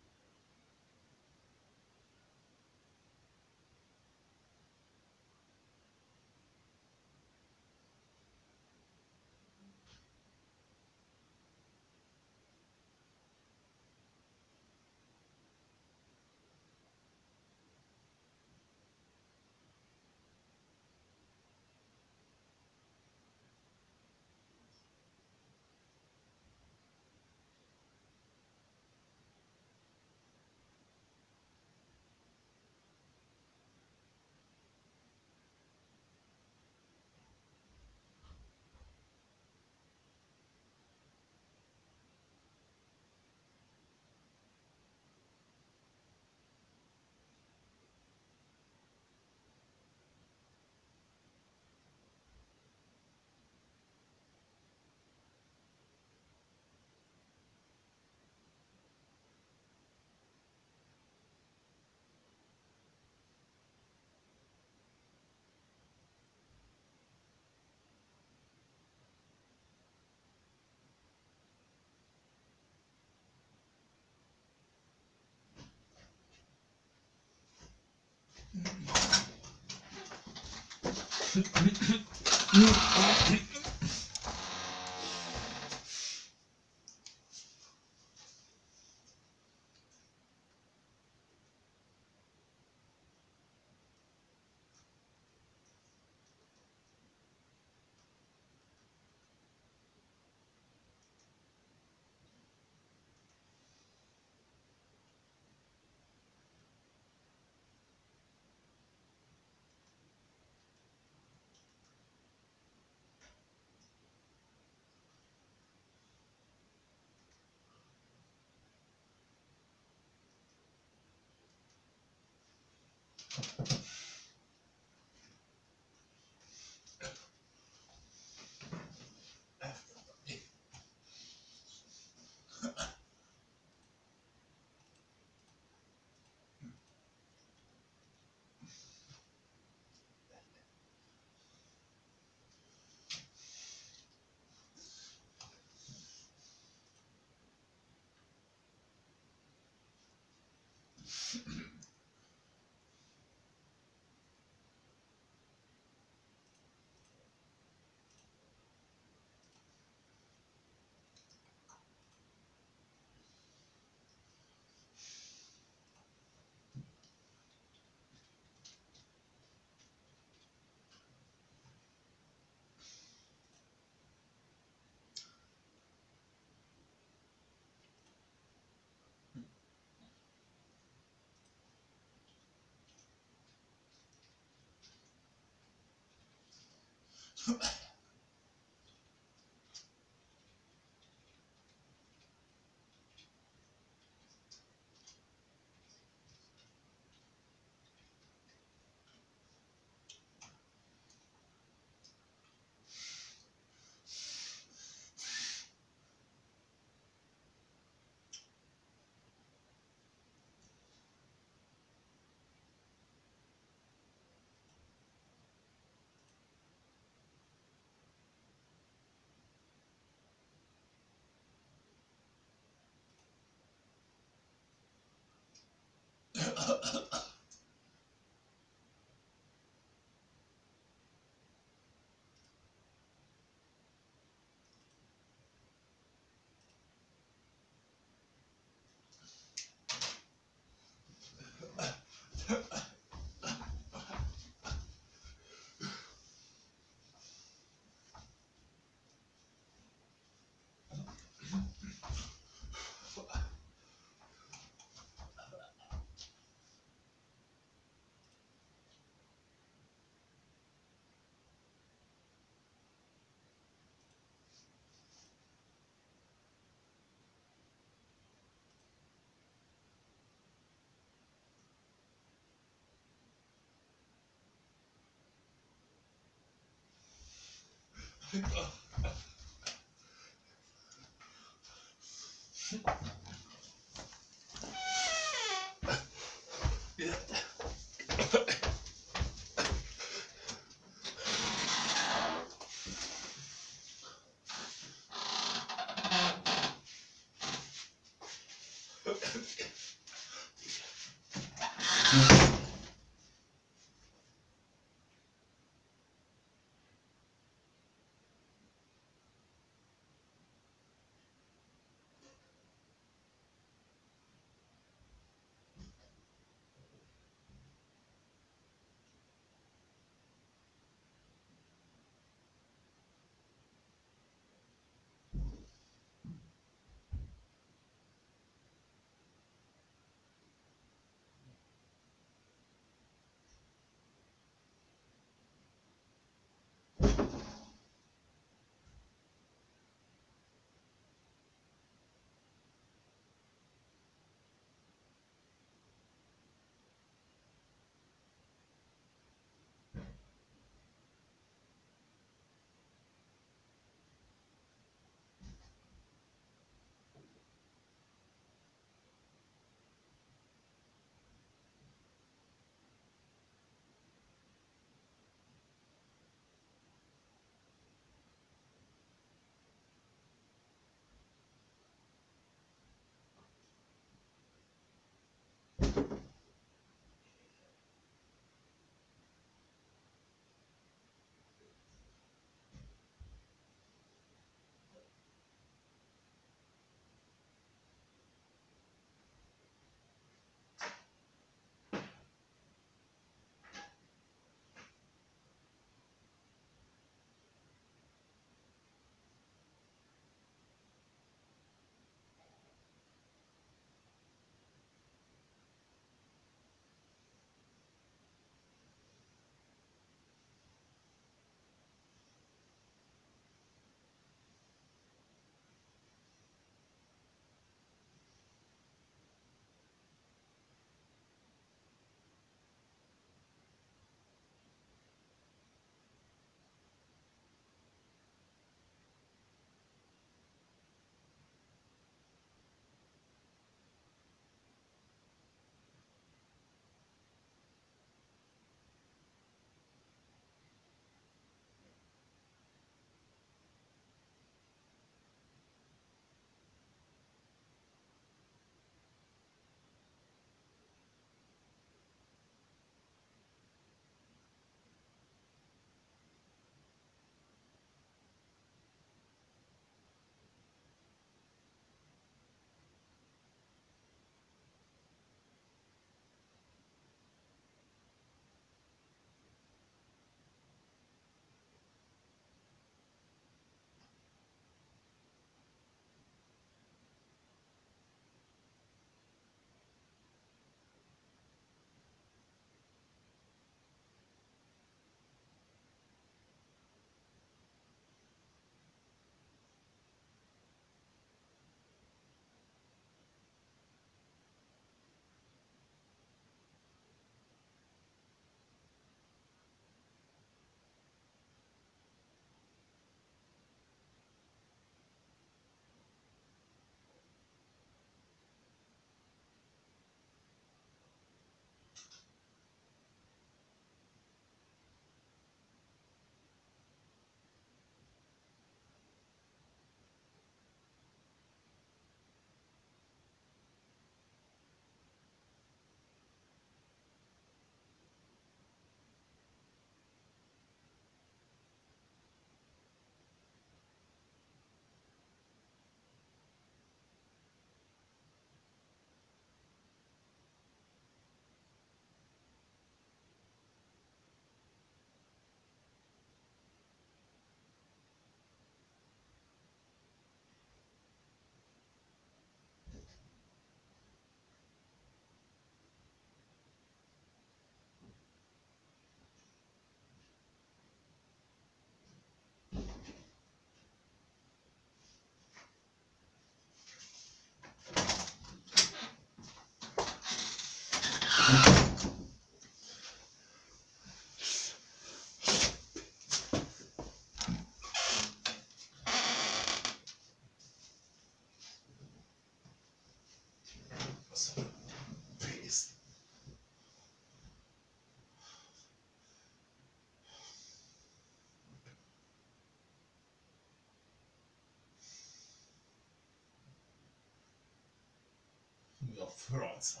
Franca.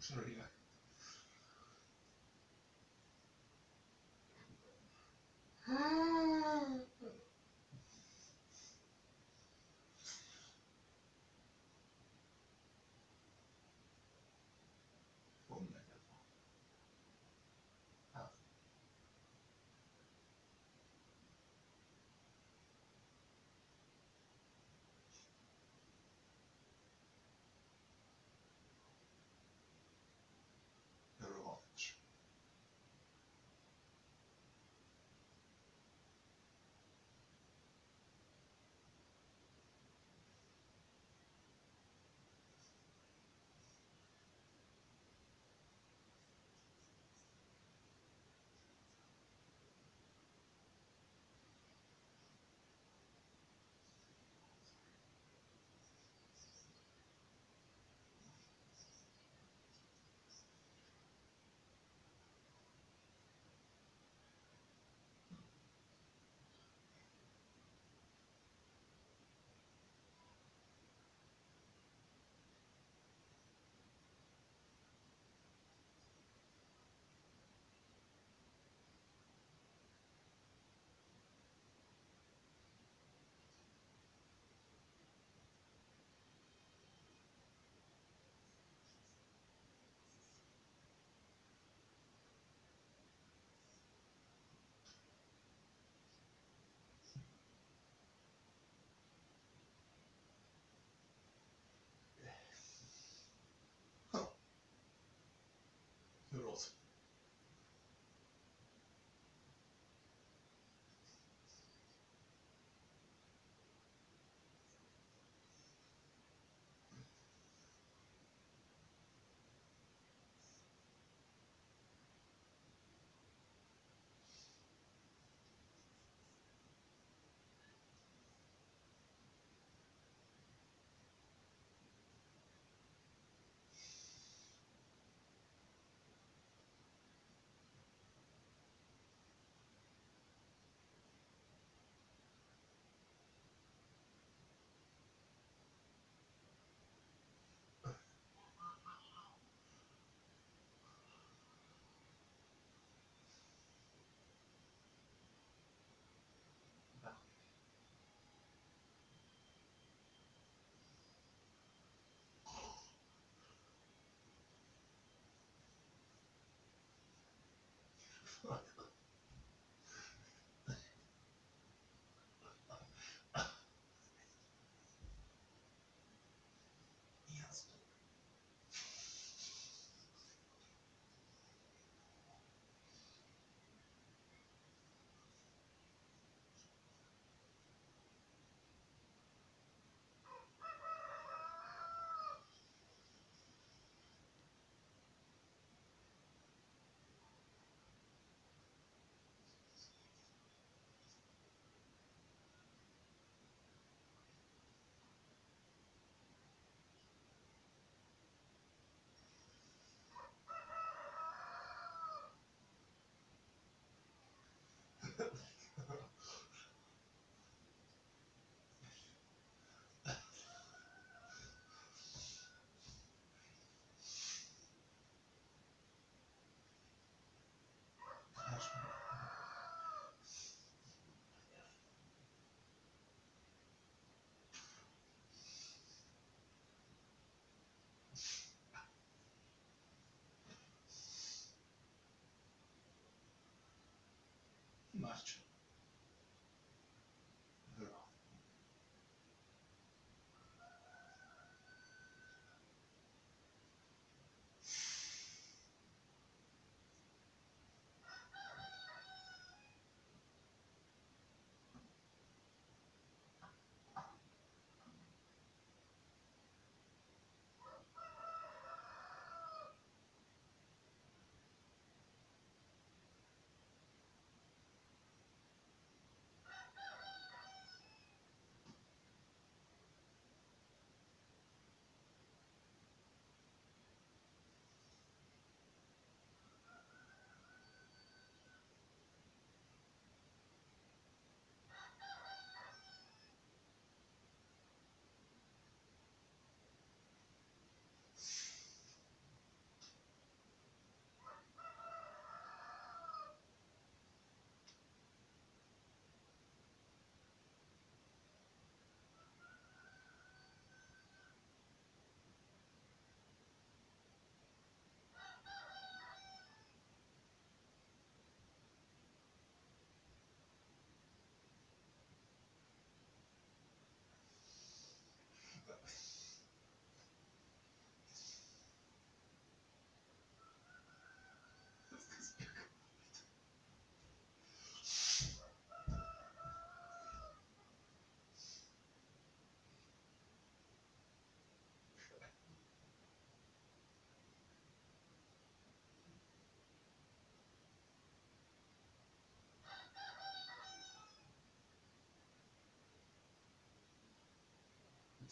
Sorry.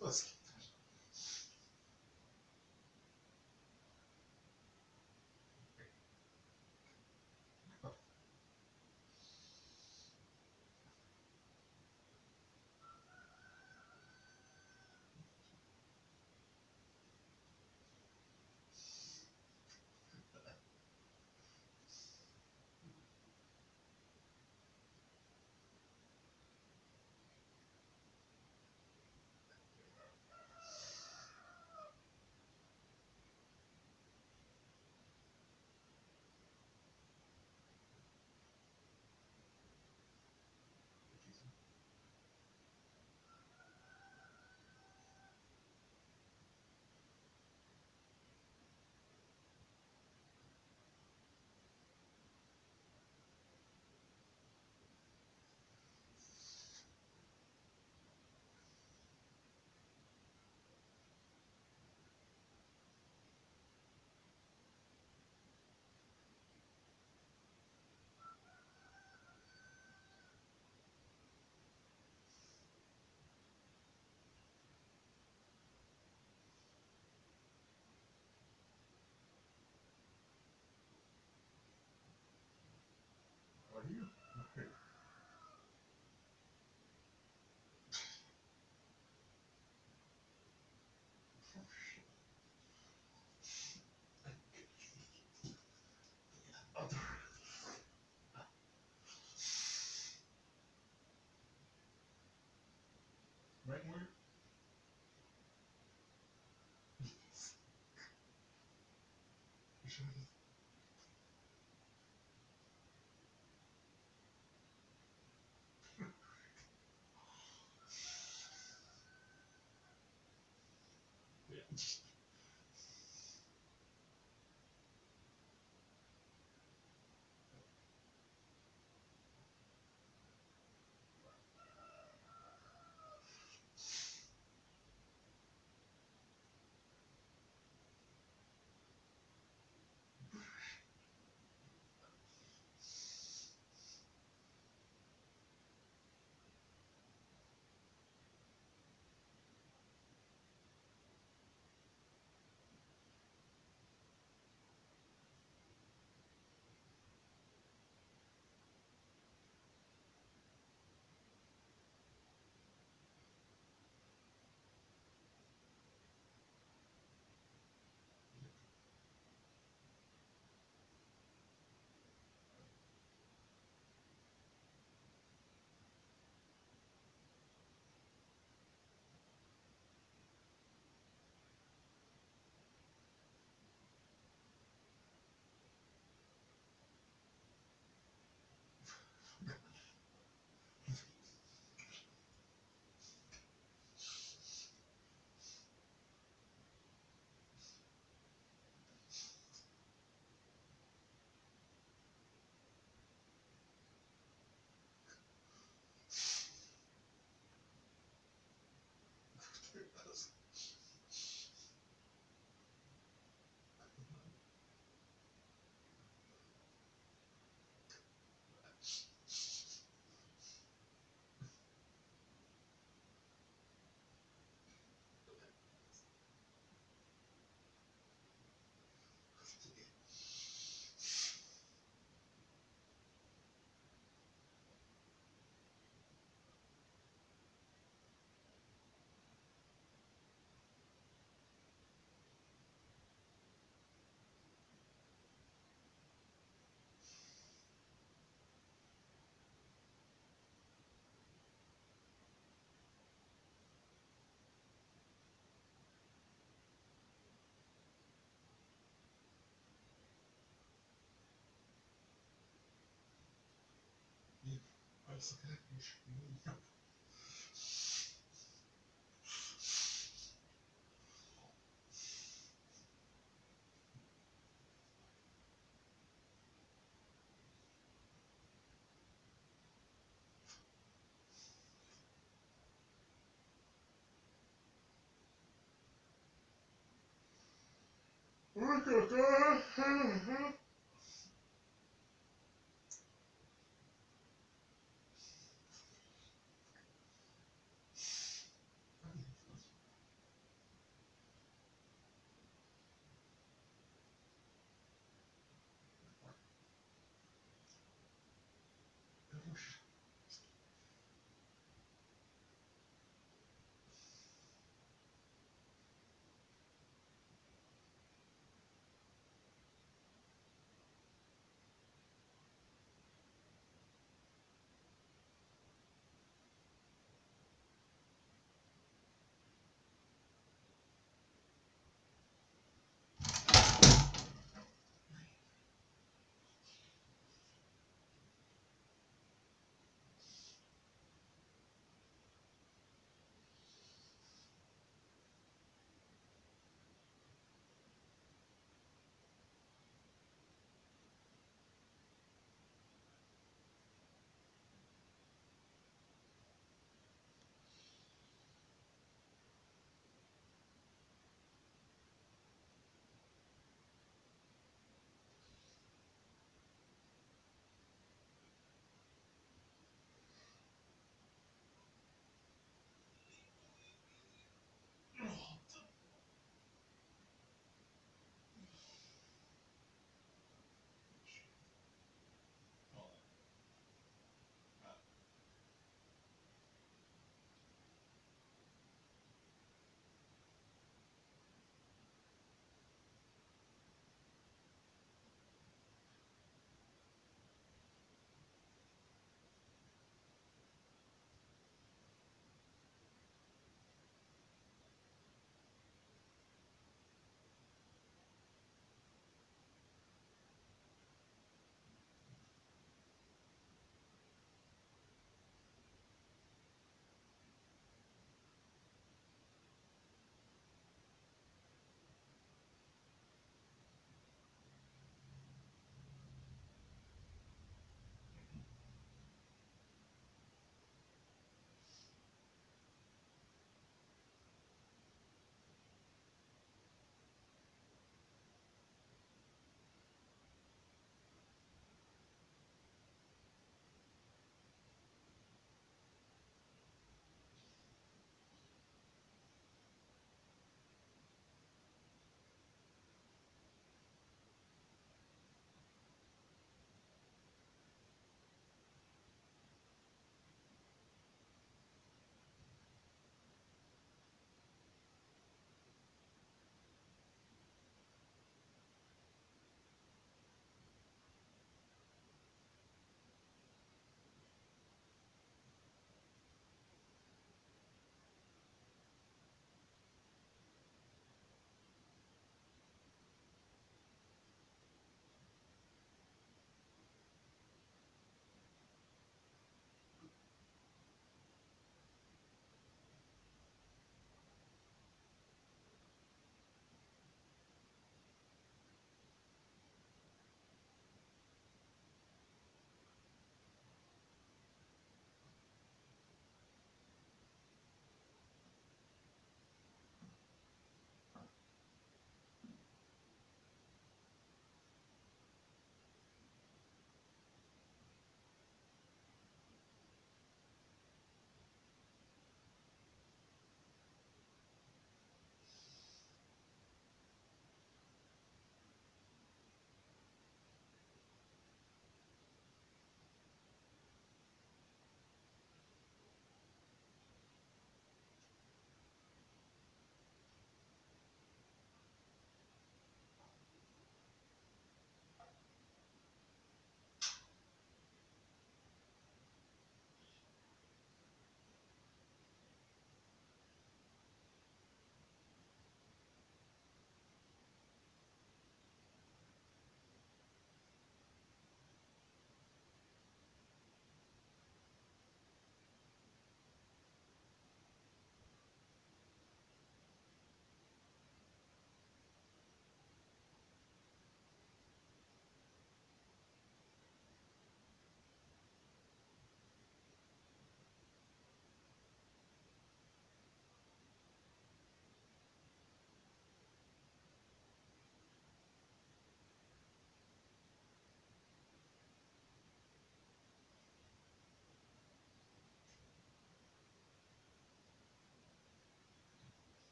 Az Are you? Okay. Other. Right where? That's okay. Look at that.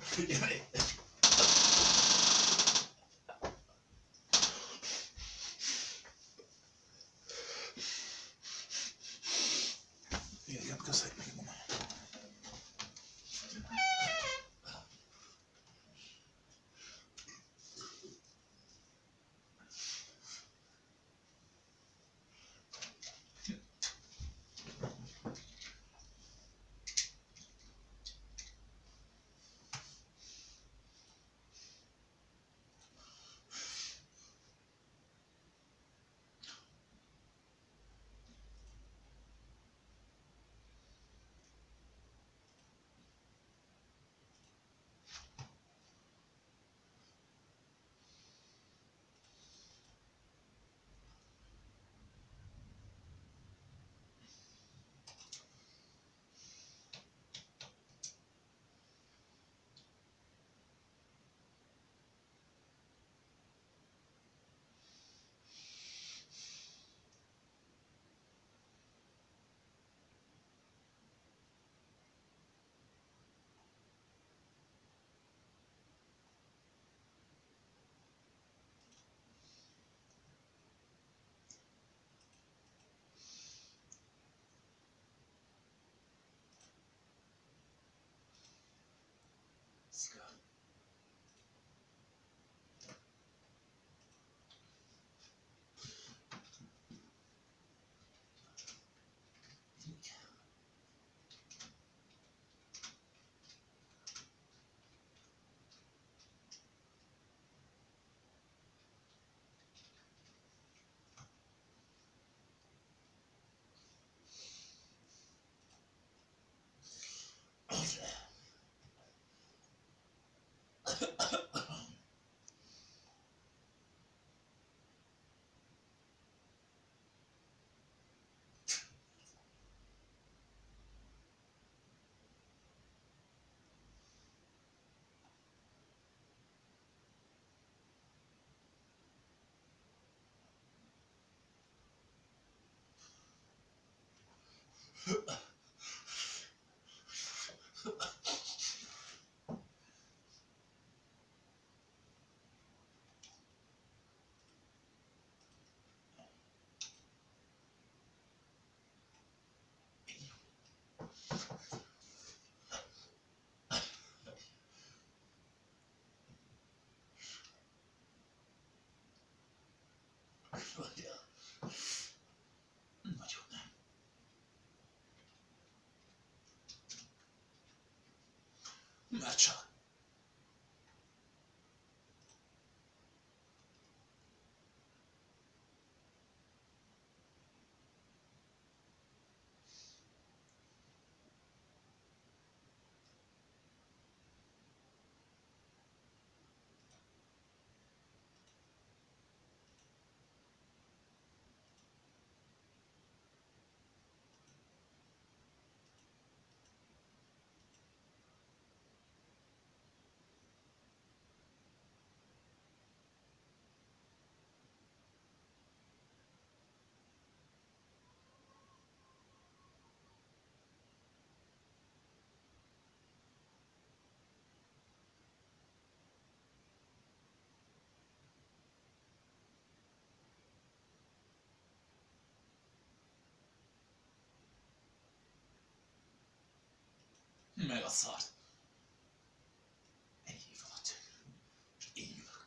Figyelj! Igen, köszönjük meg, mama. Nagyon nem. Mert csak. Meg a szart. Egy év alatt. És én jövök.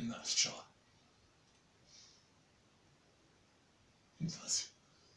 Na, ez csal. Mi az?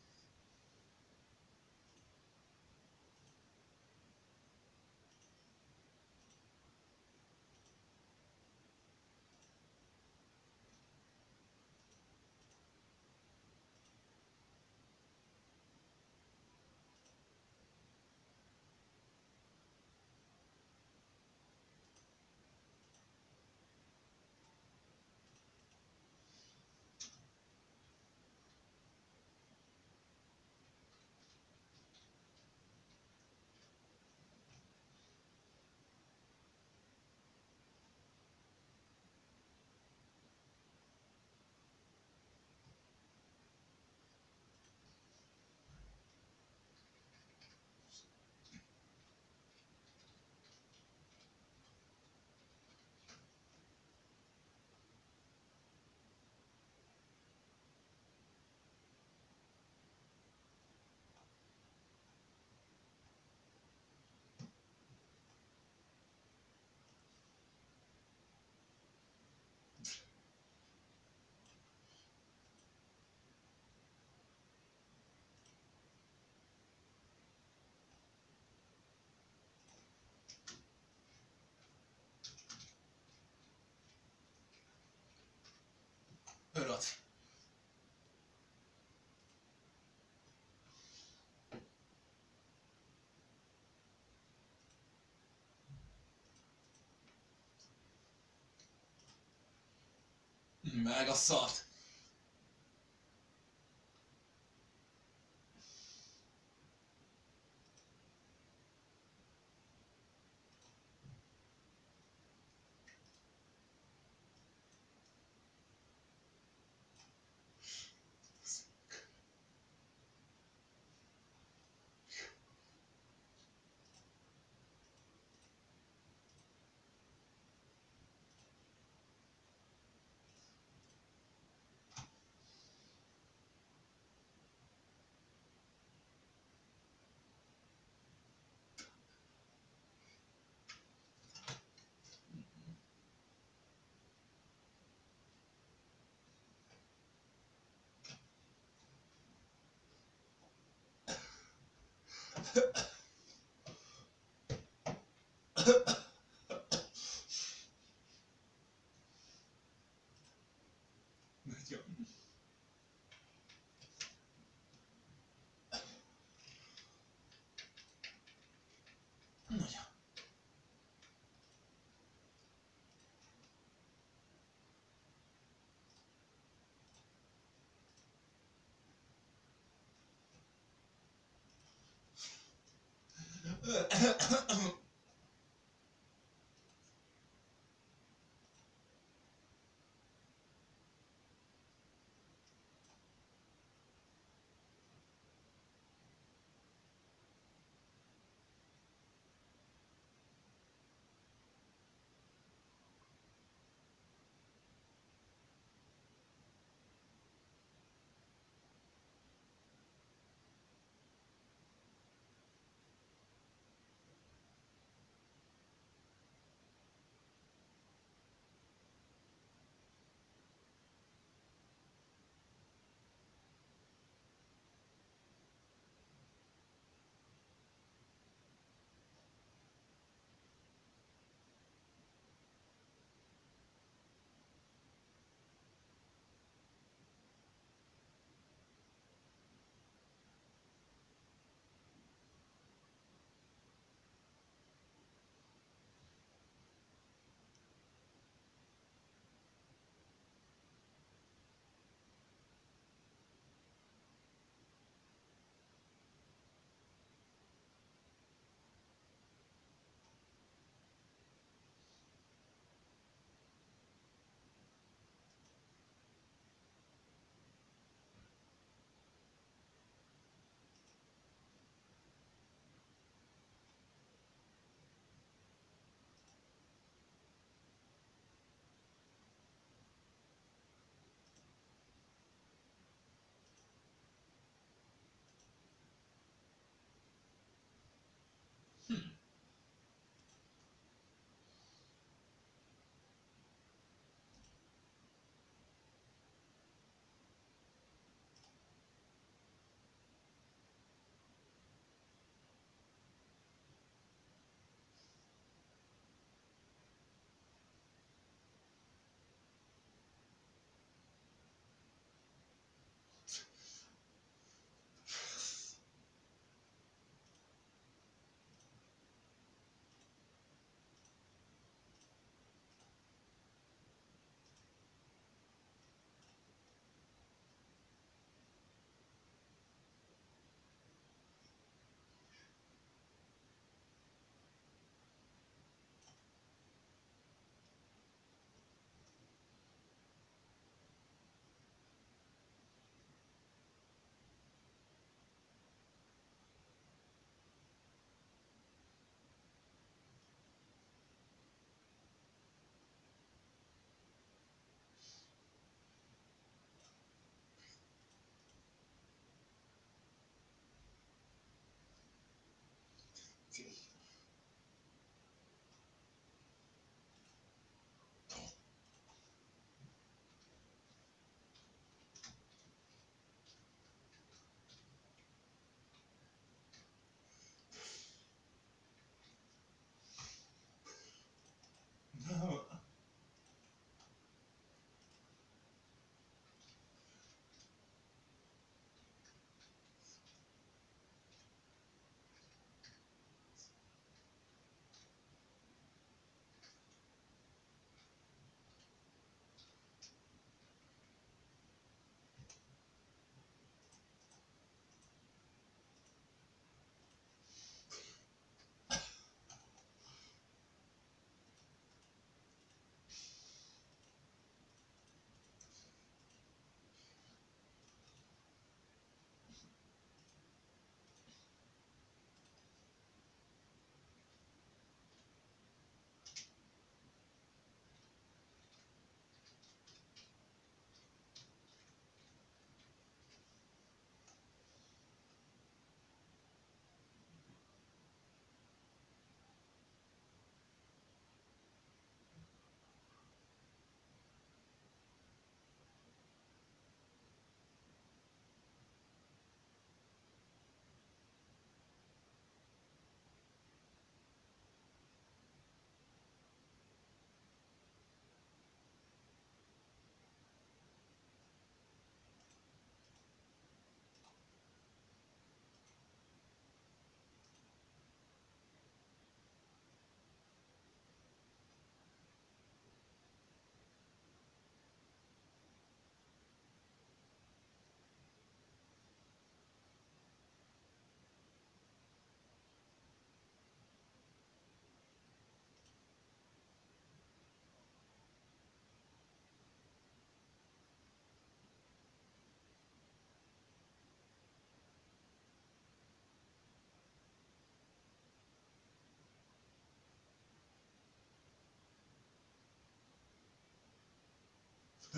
Öröd. Meg a szart. Nagyon. Nagyon.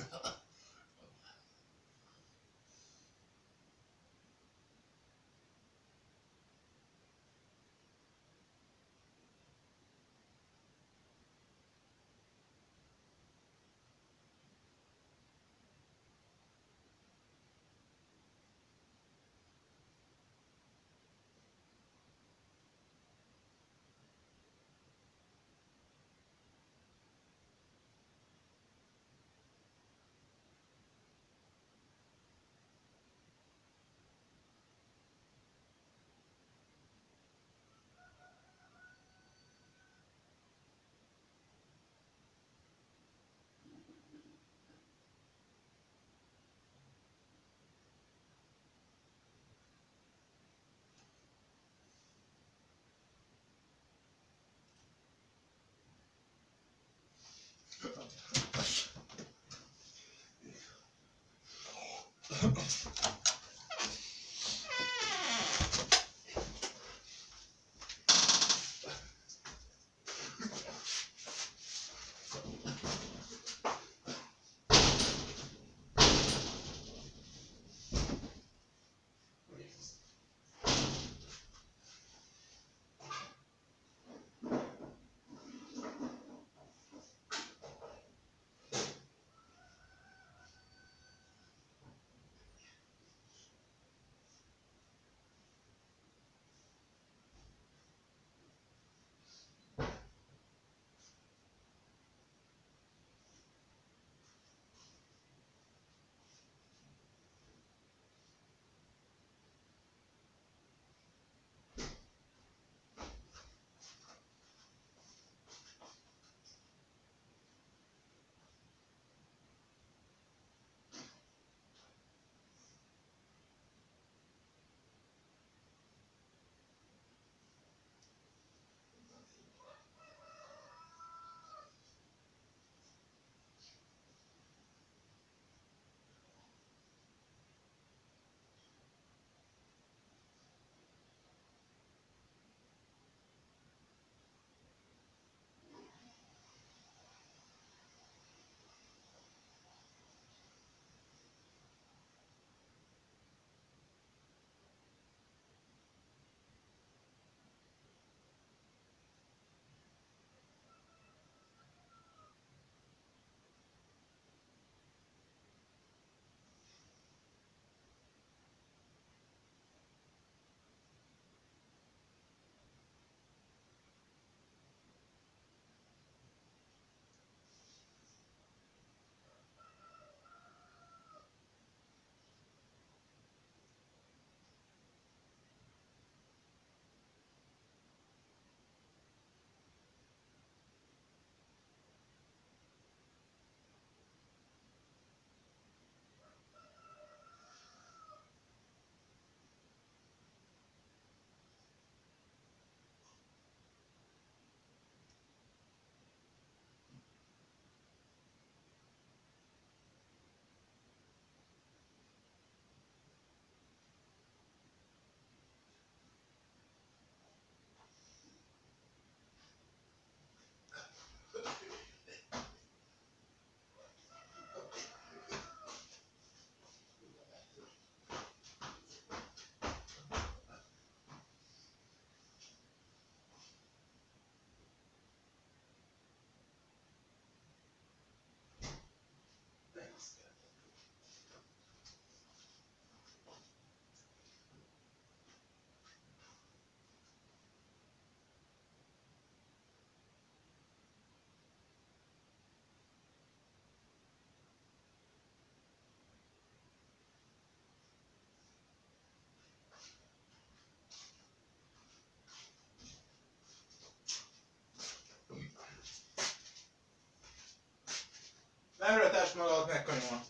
Nem rötest magad megkanyolod.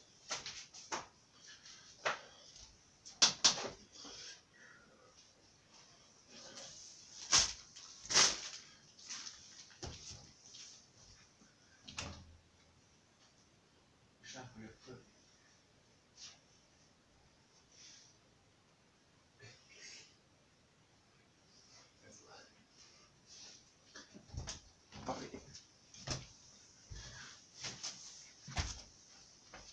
És nem fogjuk föl. Ez van. Papi.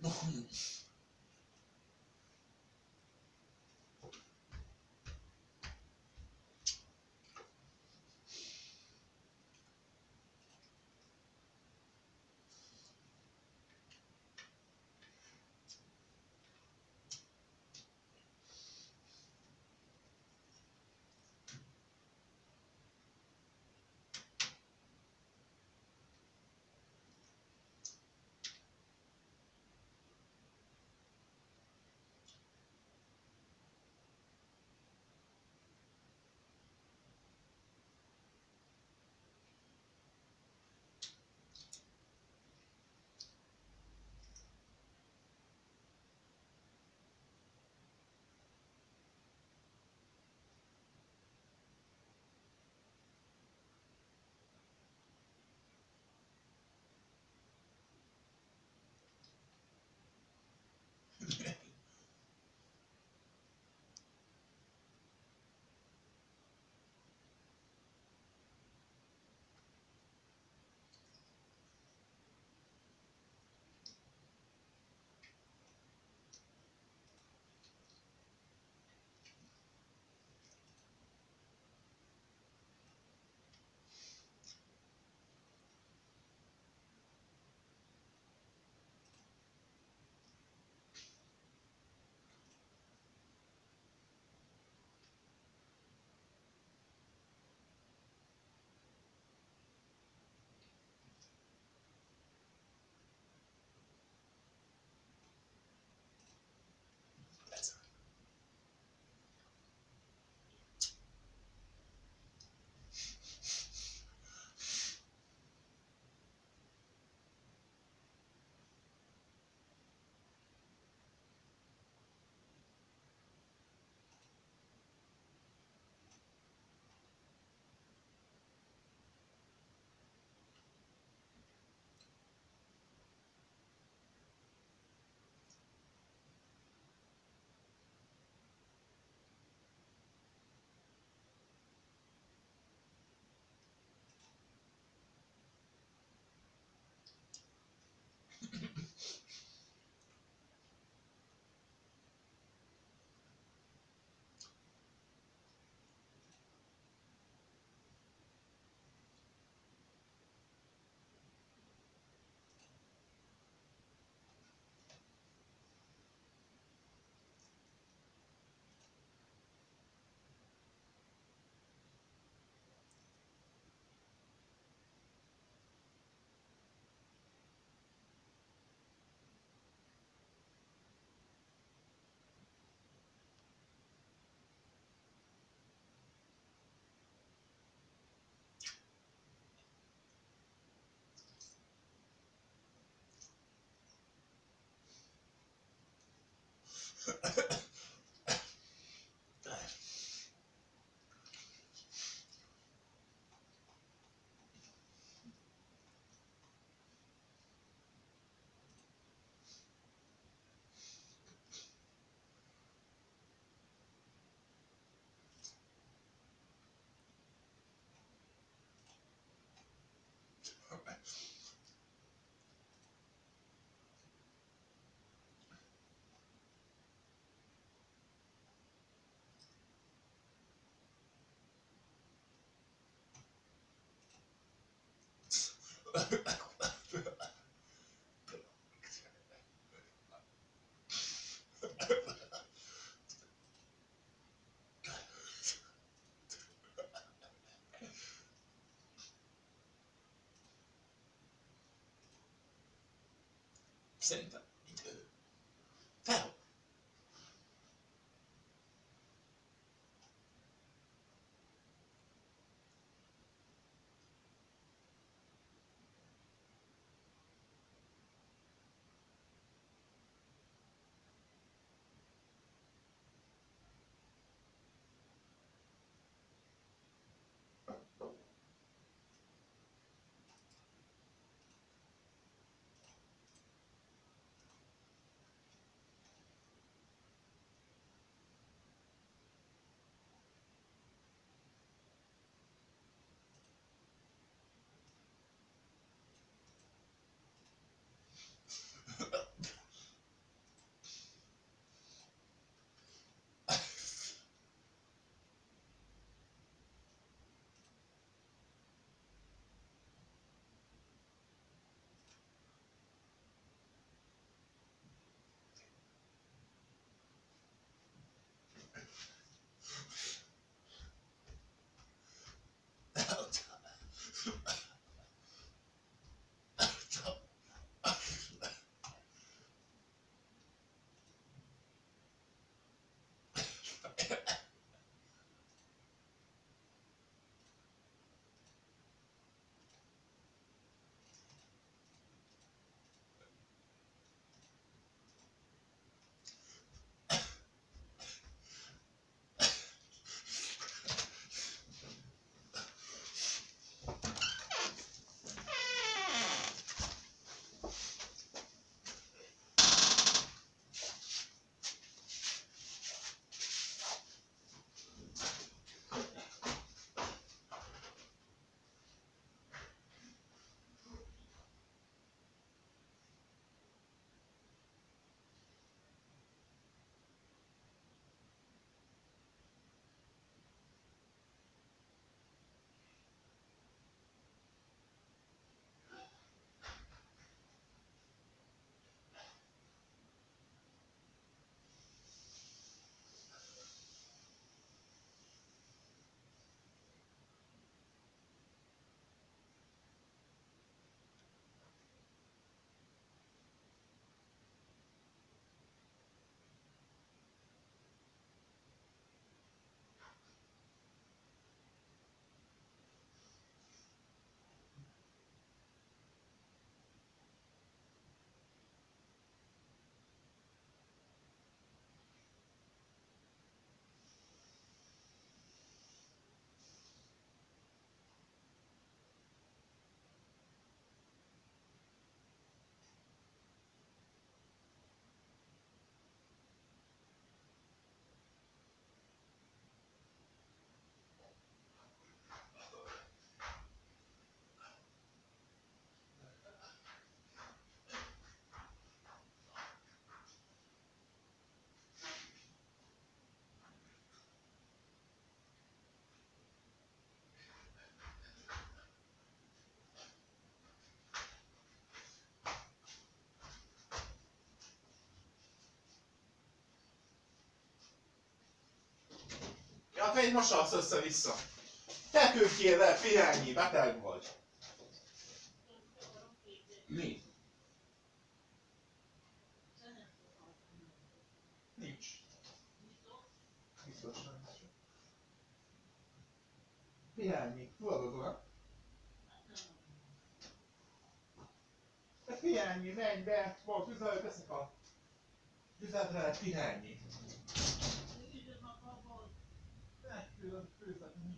Szerintem idő. Fel! Miért mosalsz össze-vissza? Feküdjél le, Pirányi, beteg vagy. Mi? Nincs. Biztos nem. Pirányi, fordulva. Te Pirányi, menj be, volt üzenet, teszek a üzenetre, Pirányi. Külön főzetni.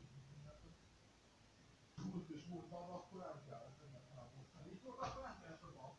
Múlt és múltban, akkor nem kellett ennek elmondani. Itt volt, akkor nem kellett a bal.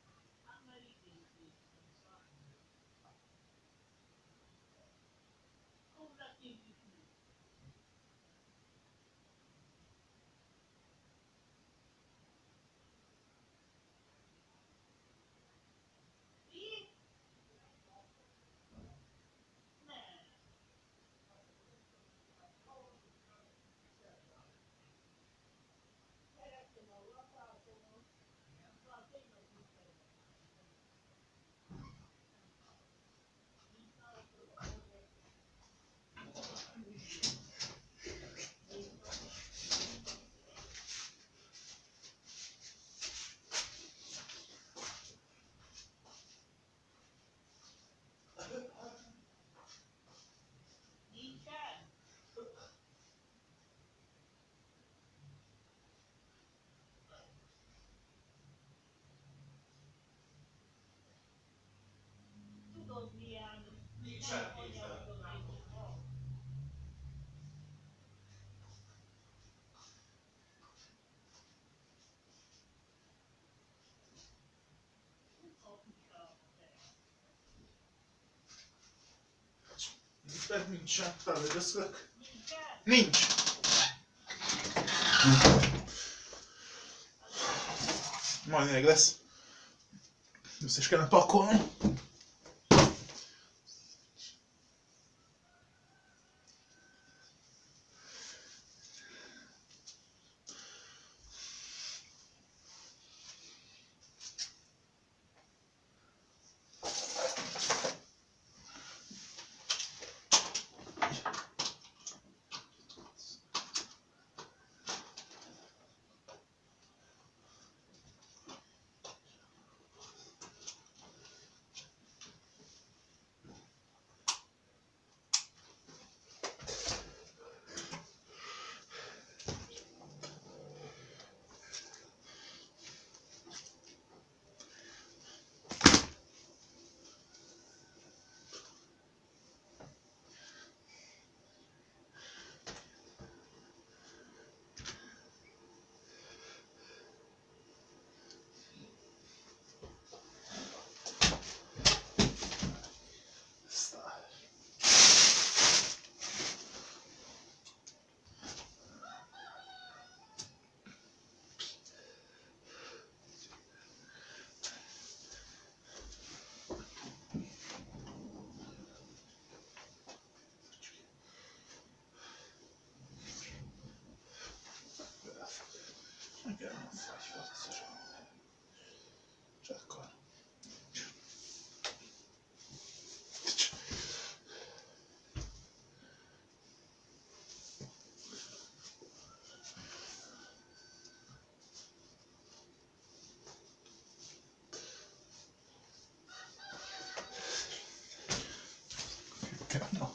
Tudod milyen? Nincsen kézzel. Itt nincsen, felődözkök. Nincs! Majd még lesz. Össze is kellene pakolnom. No.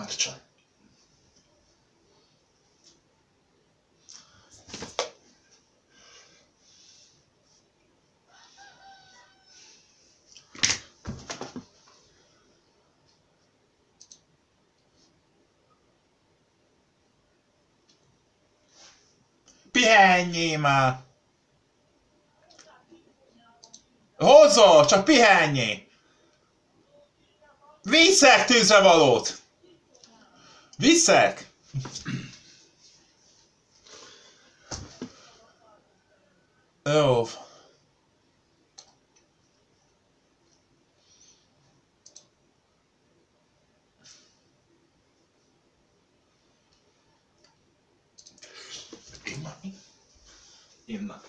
már csaj. Pihenjél már! Hozol, csak pihenjél! Viszek tűzrevalót! Viszek! Jó. Inna. Inna.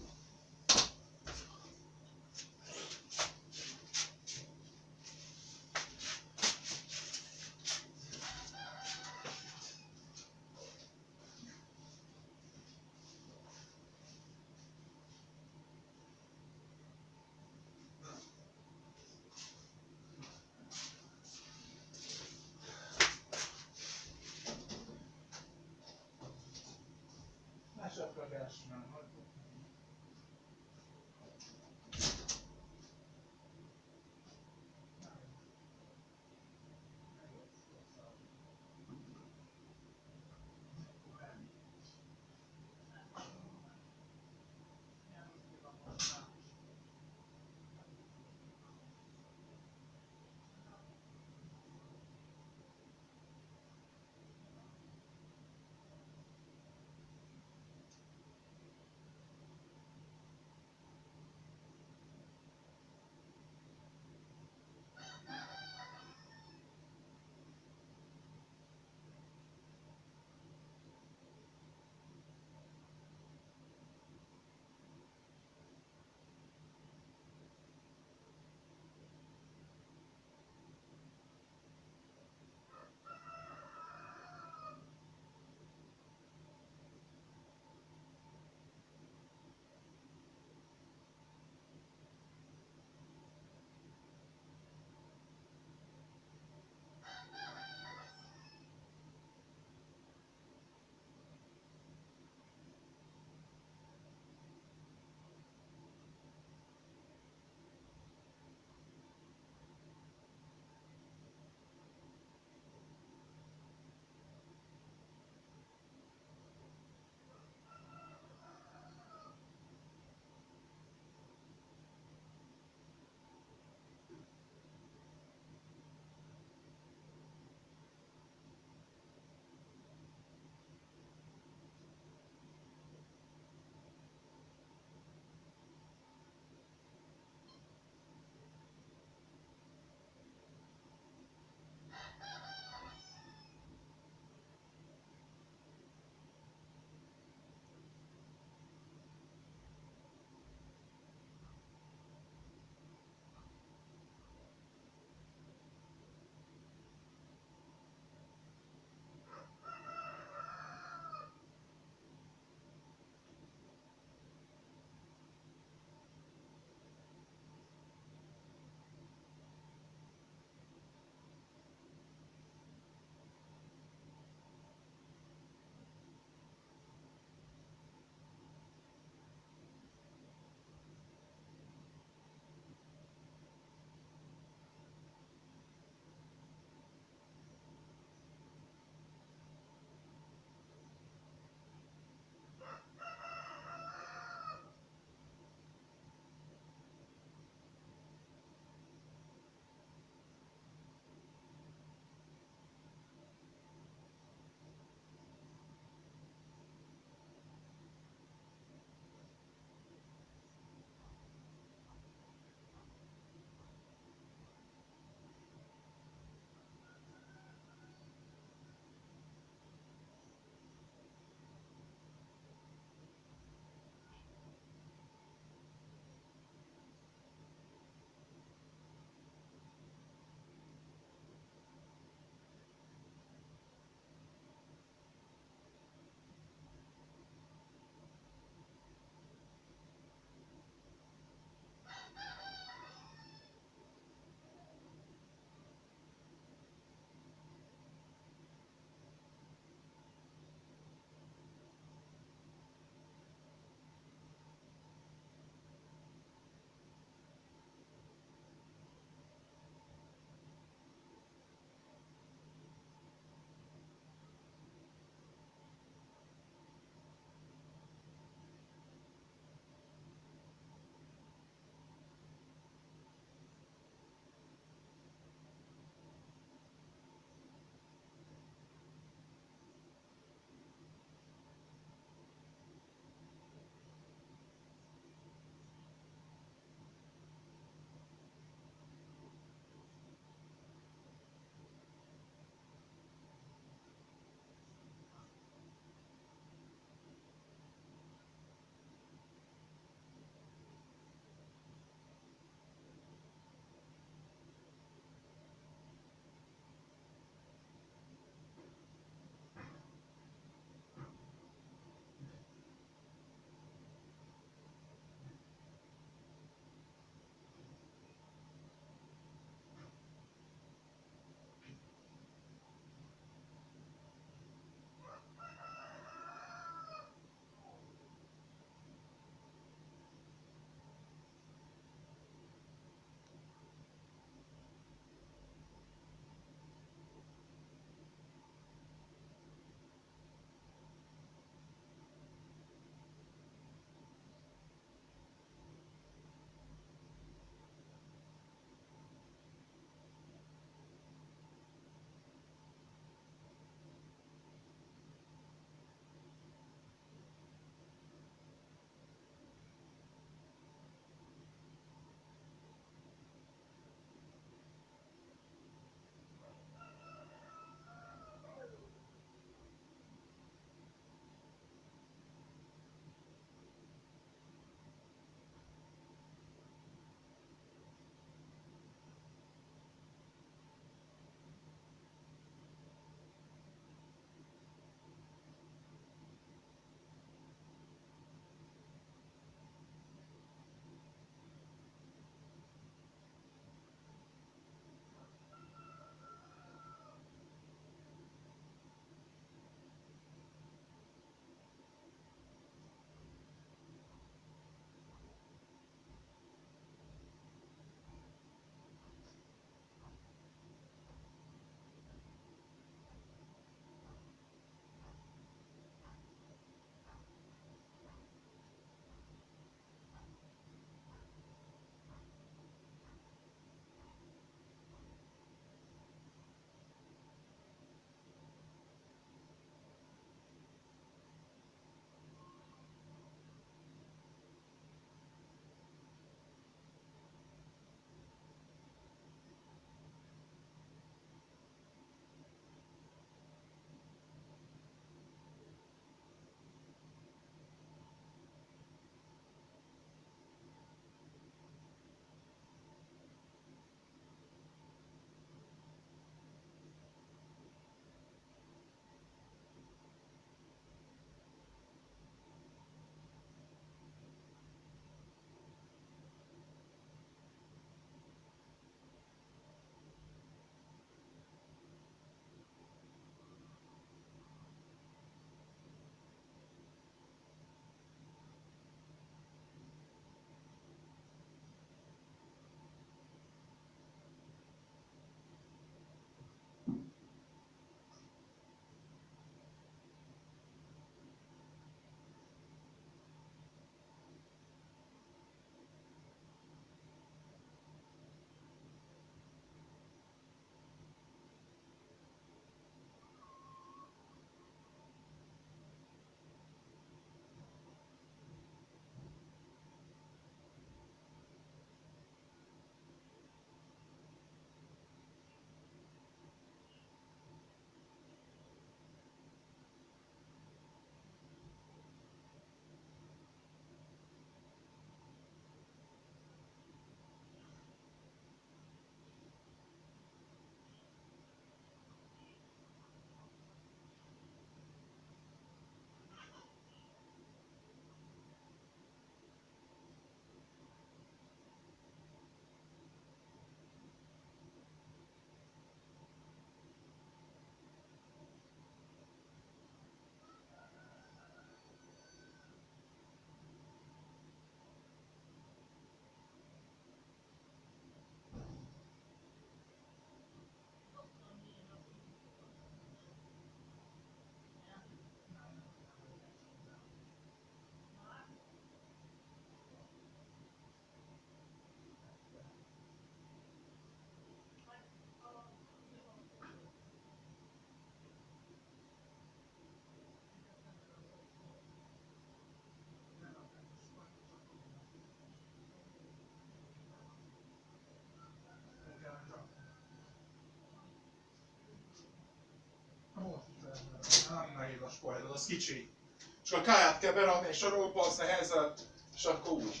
spoiler, az kicsi. És a káját kell berakni, és a rollpassz nehezel, és akkor úgy.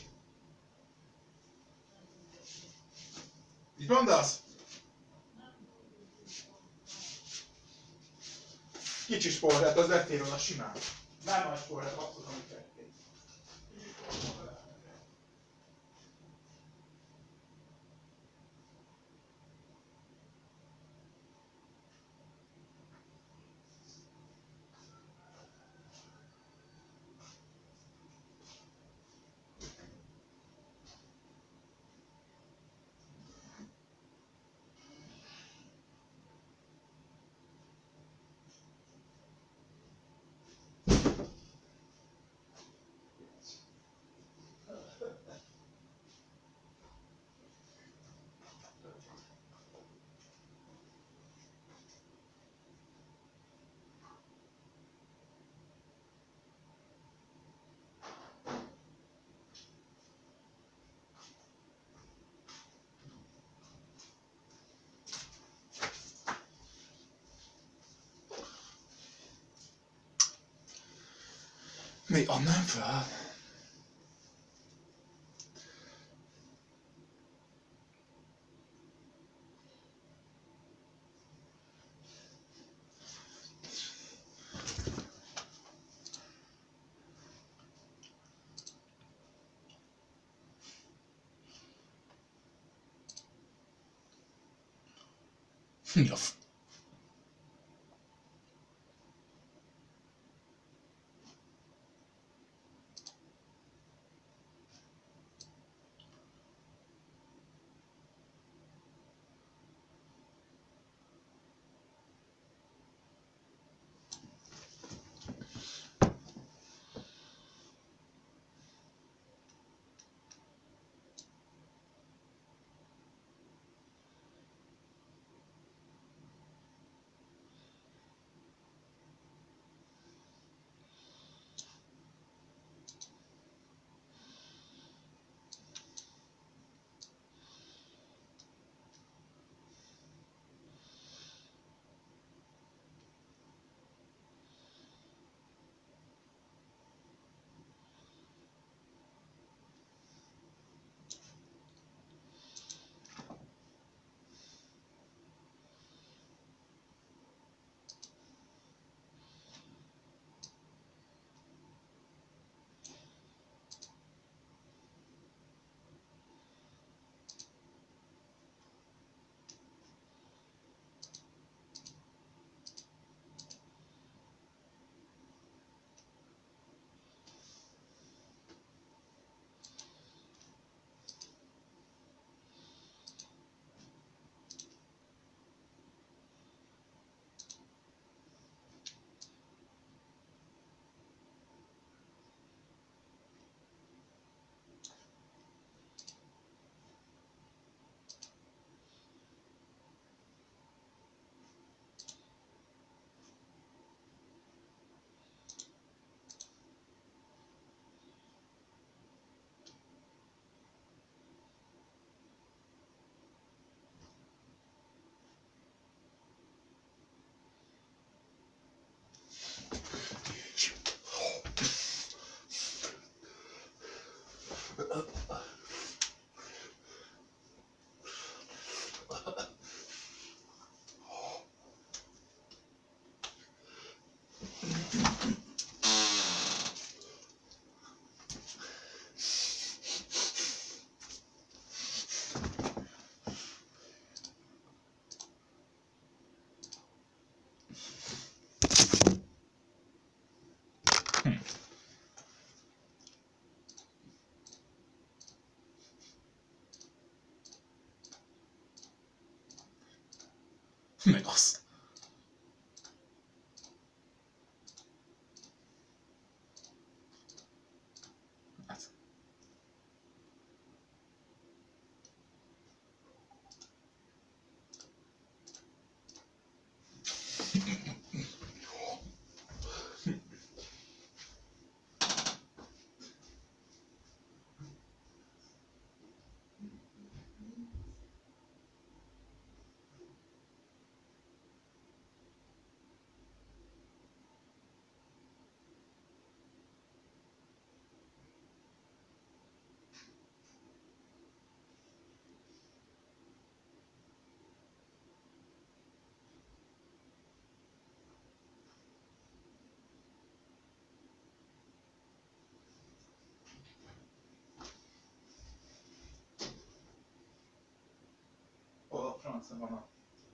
Így mondasz? Kicsi sportát, az lettél volna simán. Nem nagy sportát, abszolút, amit tettél. Mi adnám fel? Mi a f... Meg az. Hát. arca van a...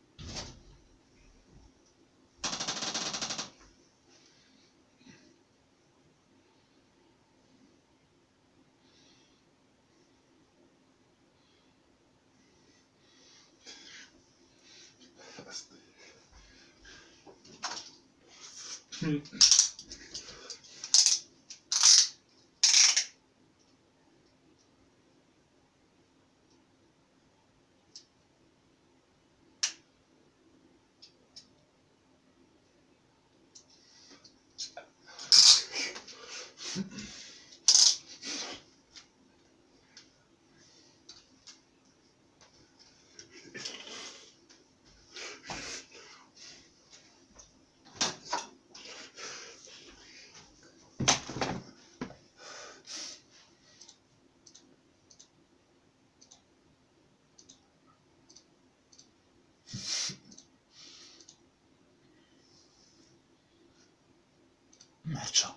Hm. Mecsa.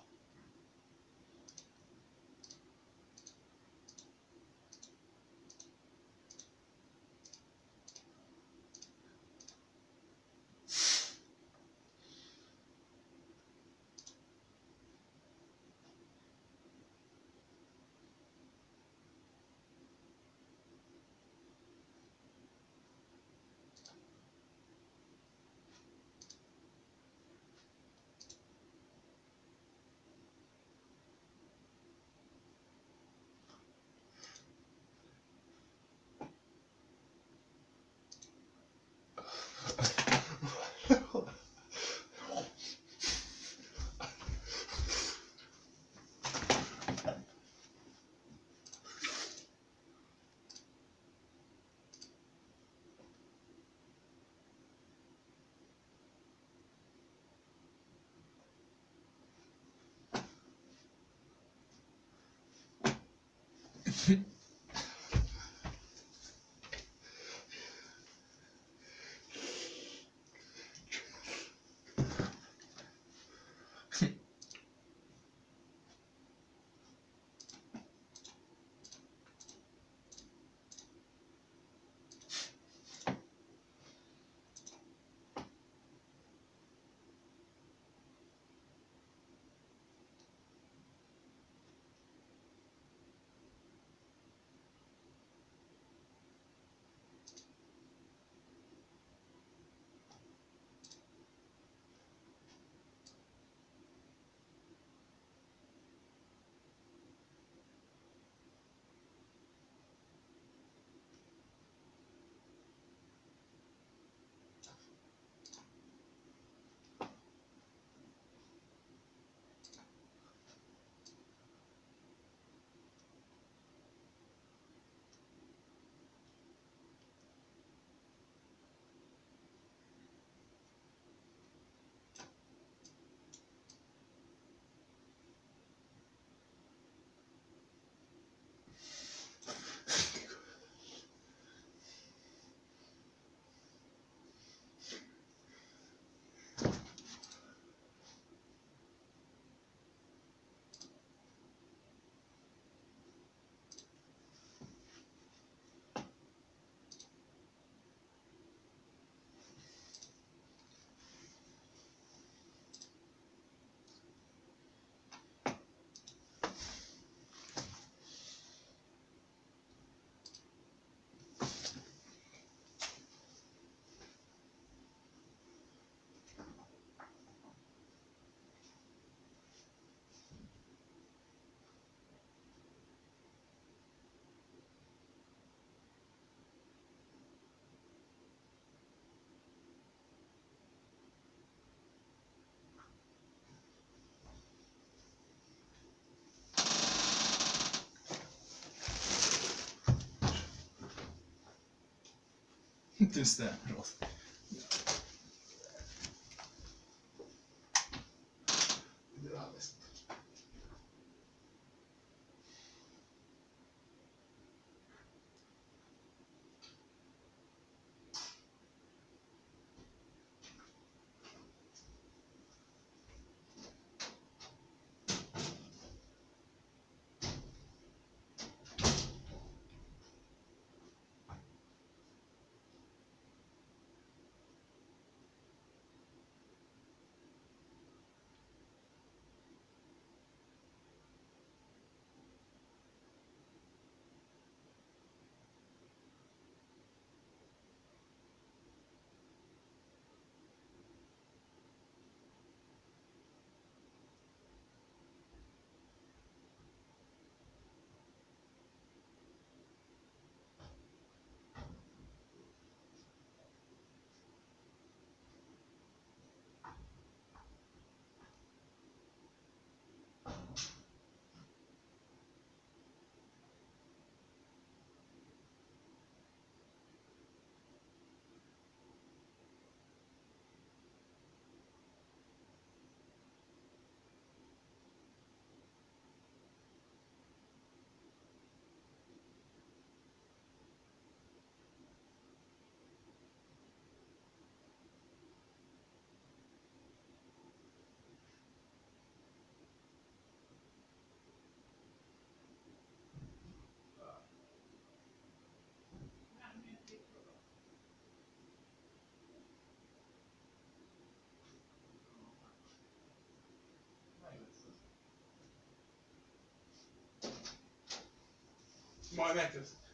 Tisztel, rossz. Majd megkösz.